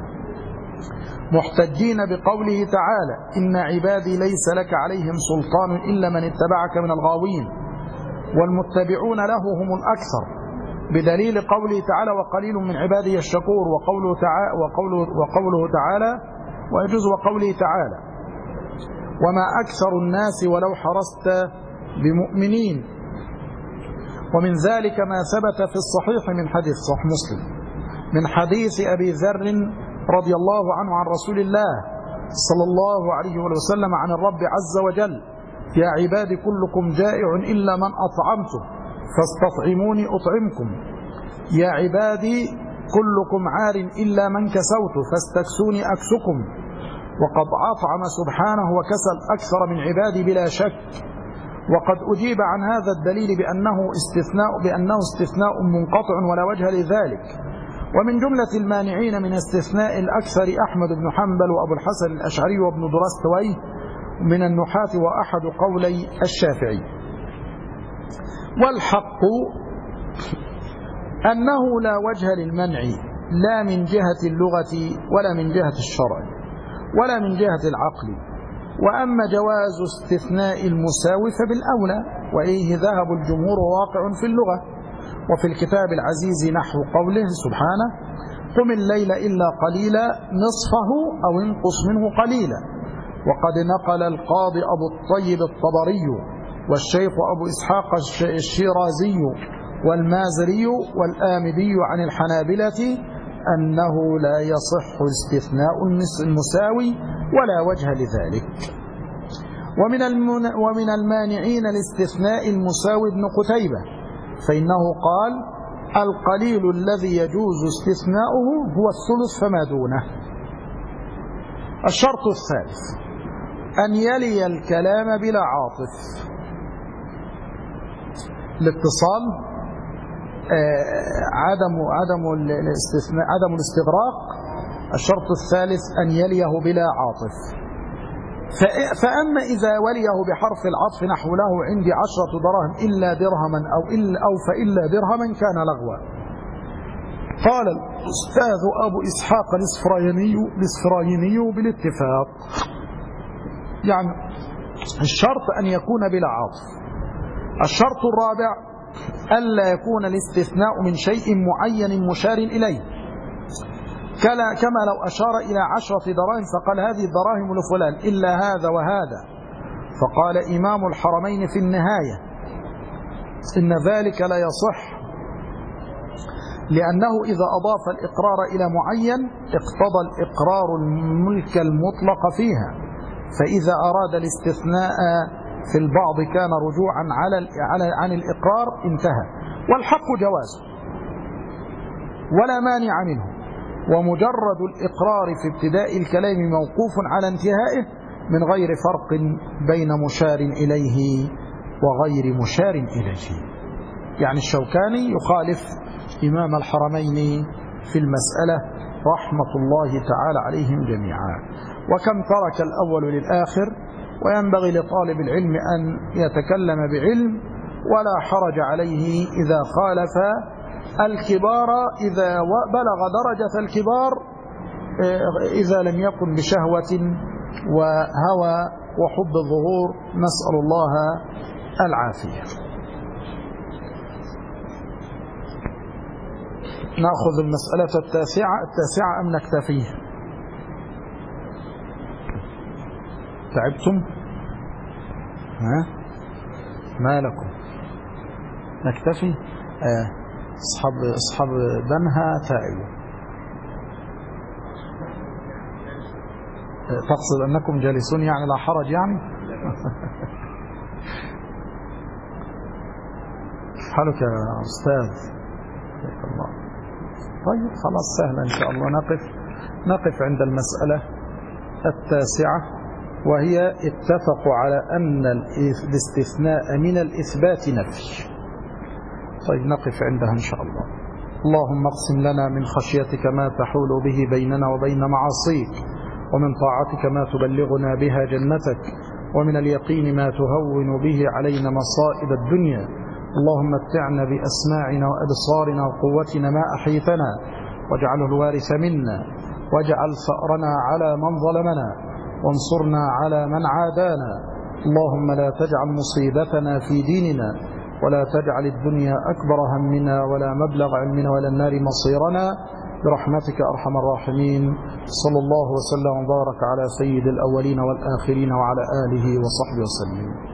محتجين بقوله تعالى إن عبادي ليس لك عليهم سلطان إلا من اتبعك من الغاوين، والمتبعون له هم الأكثر، بدليل قوله تعالى وقليل من عبادي الشكور، وقوله تعالى ويجوز وقوله تعالى وما أكثر الناس ولو حرصت بمؤمنين. ومن ذلك ما ثبت في الصحيح من حديث صحيح مسلم من حديث أبي ذر رضي الله عنه عن رسول الله صلى الله عليه وسلم عن الرب عز وجل يا عبادي كلكم جائع إلا من أطعمته فاستطعموني أطعمكم، يا عبادي كلكم عار إلا من كسوت فاستكسوني أكسكم. وقد أطعم سبحانه وكسل أكثر من عبادي بلا شك. وقد أجيب عن هذا الدليل بأنه استثناء منقطع ولا وجه لذلك. ومن جملة المانعين من استثناء الأكثر أحمد بن حنبل وأبو الحسن الأشعري وابن درستويه من النحاة وأحد قولي الشافعي. والحق أنه لا وجه للمنع لا من جهة اللغة ولا من جهة الشرع ولا من جهة العقل. وأما جواز استثناء المساوي فبالأولى، وإليه ذهب الجمهور واقع في اللغة. وفي الكتاب العزيز نحو قوله سبحانه قم الليل إلا قليلا نصفه أو انقص منه قليلا. وقد نقل القاضي أبو الطيب الطبري والشيخ أبو إسحاق الشيرازي والمازري والآمدي عن الحنابلة أنه لا يصح استثناء المساوي ولا وجه لذلك. ومن المانعين لاستثناء المساوي ابن قتيبة، فإنه قال القليل الذي يجوز استثناؤه هو الثلث فما دونه. الشرط الثالث أن يلي الكلام بلا عاطف. الاتصال عدم الاستغراق. الشرط الثالث أن يليه بلا عاطف. فأما إذا وليه بحرف العطف نحو له عندي 10 دراهم إلا درهما أو فإلا درهما كان لغوا. قال الأستاذ أبو إسحاق الإسفرايني بالاتفاق، يعني الشرط أن يكون بلا عاطف. الشرط الرابع ألا يكون الاستثناء من شيء معين مشار إليه، كما لو أشار إلى 10 دراهم فقال هذه الدراهم لفلان إلا هذا وهذا. فقال إمام الحرمين في النهاية إن ذلك لا يصح، لأنه إذا أضاف الإقرار إلى معين اقتضى الإقرار الملك المطلق فيها، فإذا أراد الاستثناء في البعض كان رجوعا عن الإقرار انتهى. والحق جوازه ولا مانع منه، ومجرد الإقرار في ابتداء الكلام موقوف على انتهائه من غير فرق بين مشار إليه وغير مشار إليه. يعني الشوكاني يخالف إمام الحرمين في المسألة رحمة الله تعالى عليهم جميعا. وكم ترك الأول للآخر، وينبغي لطالب العلم أن يتكلم بعلم ولا حرج عليه إذا خالف الكبار إذا بلغ درجة الكبار، إذا لم يكن بشهوة وهوى وحب الظهور، نسأل الله العافية. نأخذ المسألة التاسعة أم نكتفيه؟ تعبتم؟ ها ما لكم نكتفي. أصحاب بنها تائب. تقصد أنكم جالسون يعني لا حرج يعني. حالك يا أستاذ؟ الله. طيب خلاص سهل إن شاء الله. نقف عند المسألة 9، وهي اتفقوا على أن الاستثناء من الإثبات نفي. طيب نقف عندها إن شاء الله. اللهم اقسم لنا من خشيتك ما تحول به بيننا وبين معاصيك، ومن طاعتك ما تبلغنا بها جنتك، ومن اليقين ما تهون به علينا مصائب الدنيا. اللهم متعنا بأسماعنا وأبصارنا وقوتنا ما أحيتنا، واجعله الوارث منا، واجعل ثأرنا على من ظلمنا، وانصرنا على من عادانا. اللهم لا تجعل مصيبتنا في ديننا، ولا تجعل الدنيا أكبر همنا، ولا مبلغ علمنا، ولا النار مصيرنا، برحمتك أرحم الراحمين. صلى الله وسلم وبارك على سيد الأولين والآخرين وعلى آله وصحبه وسلم.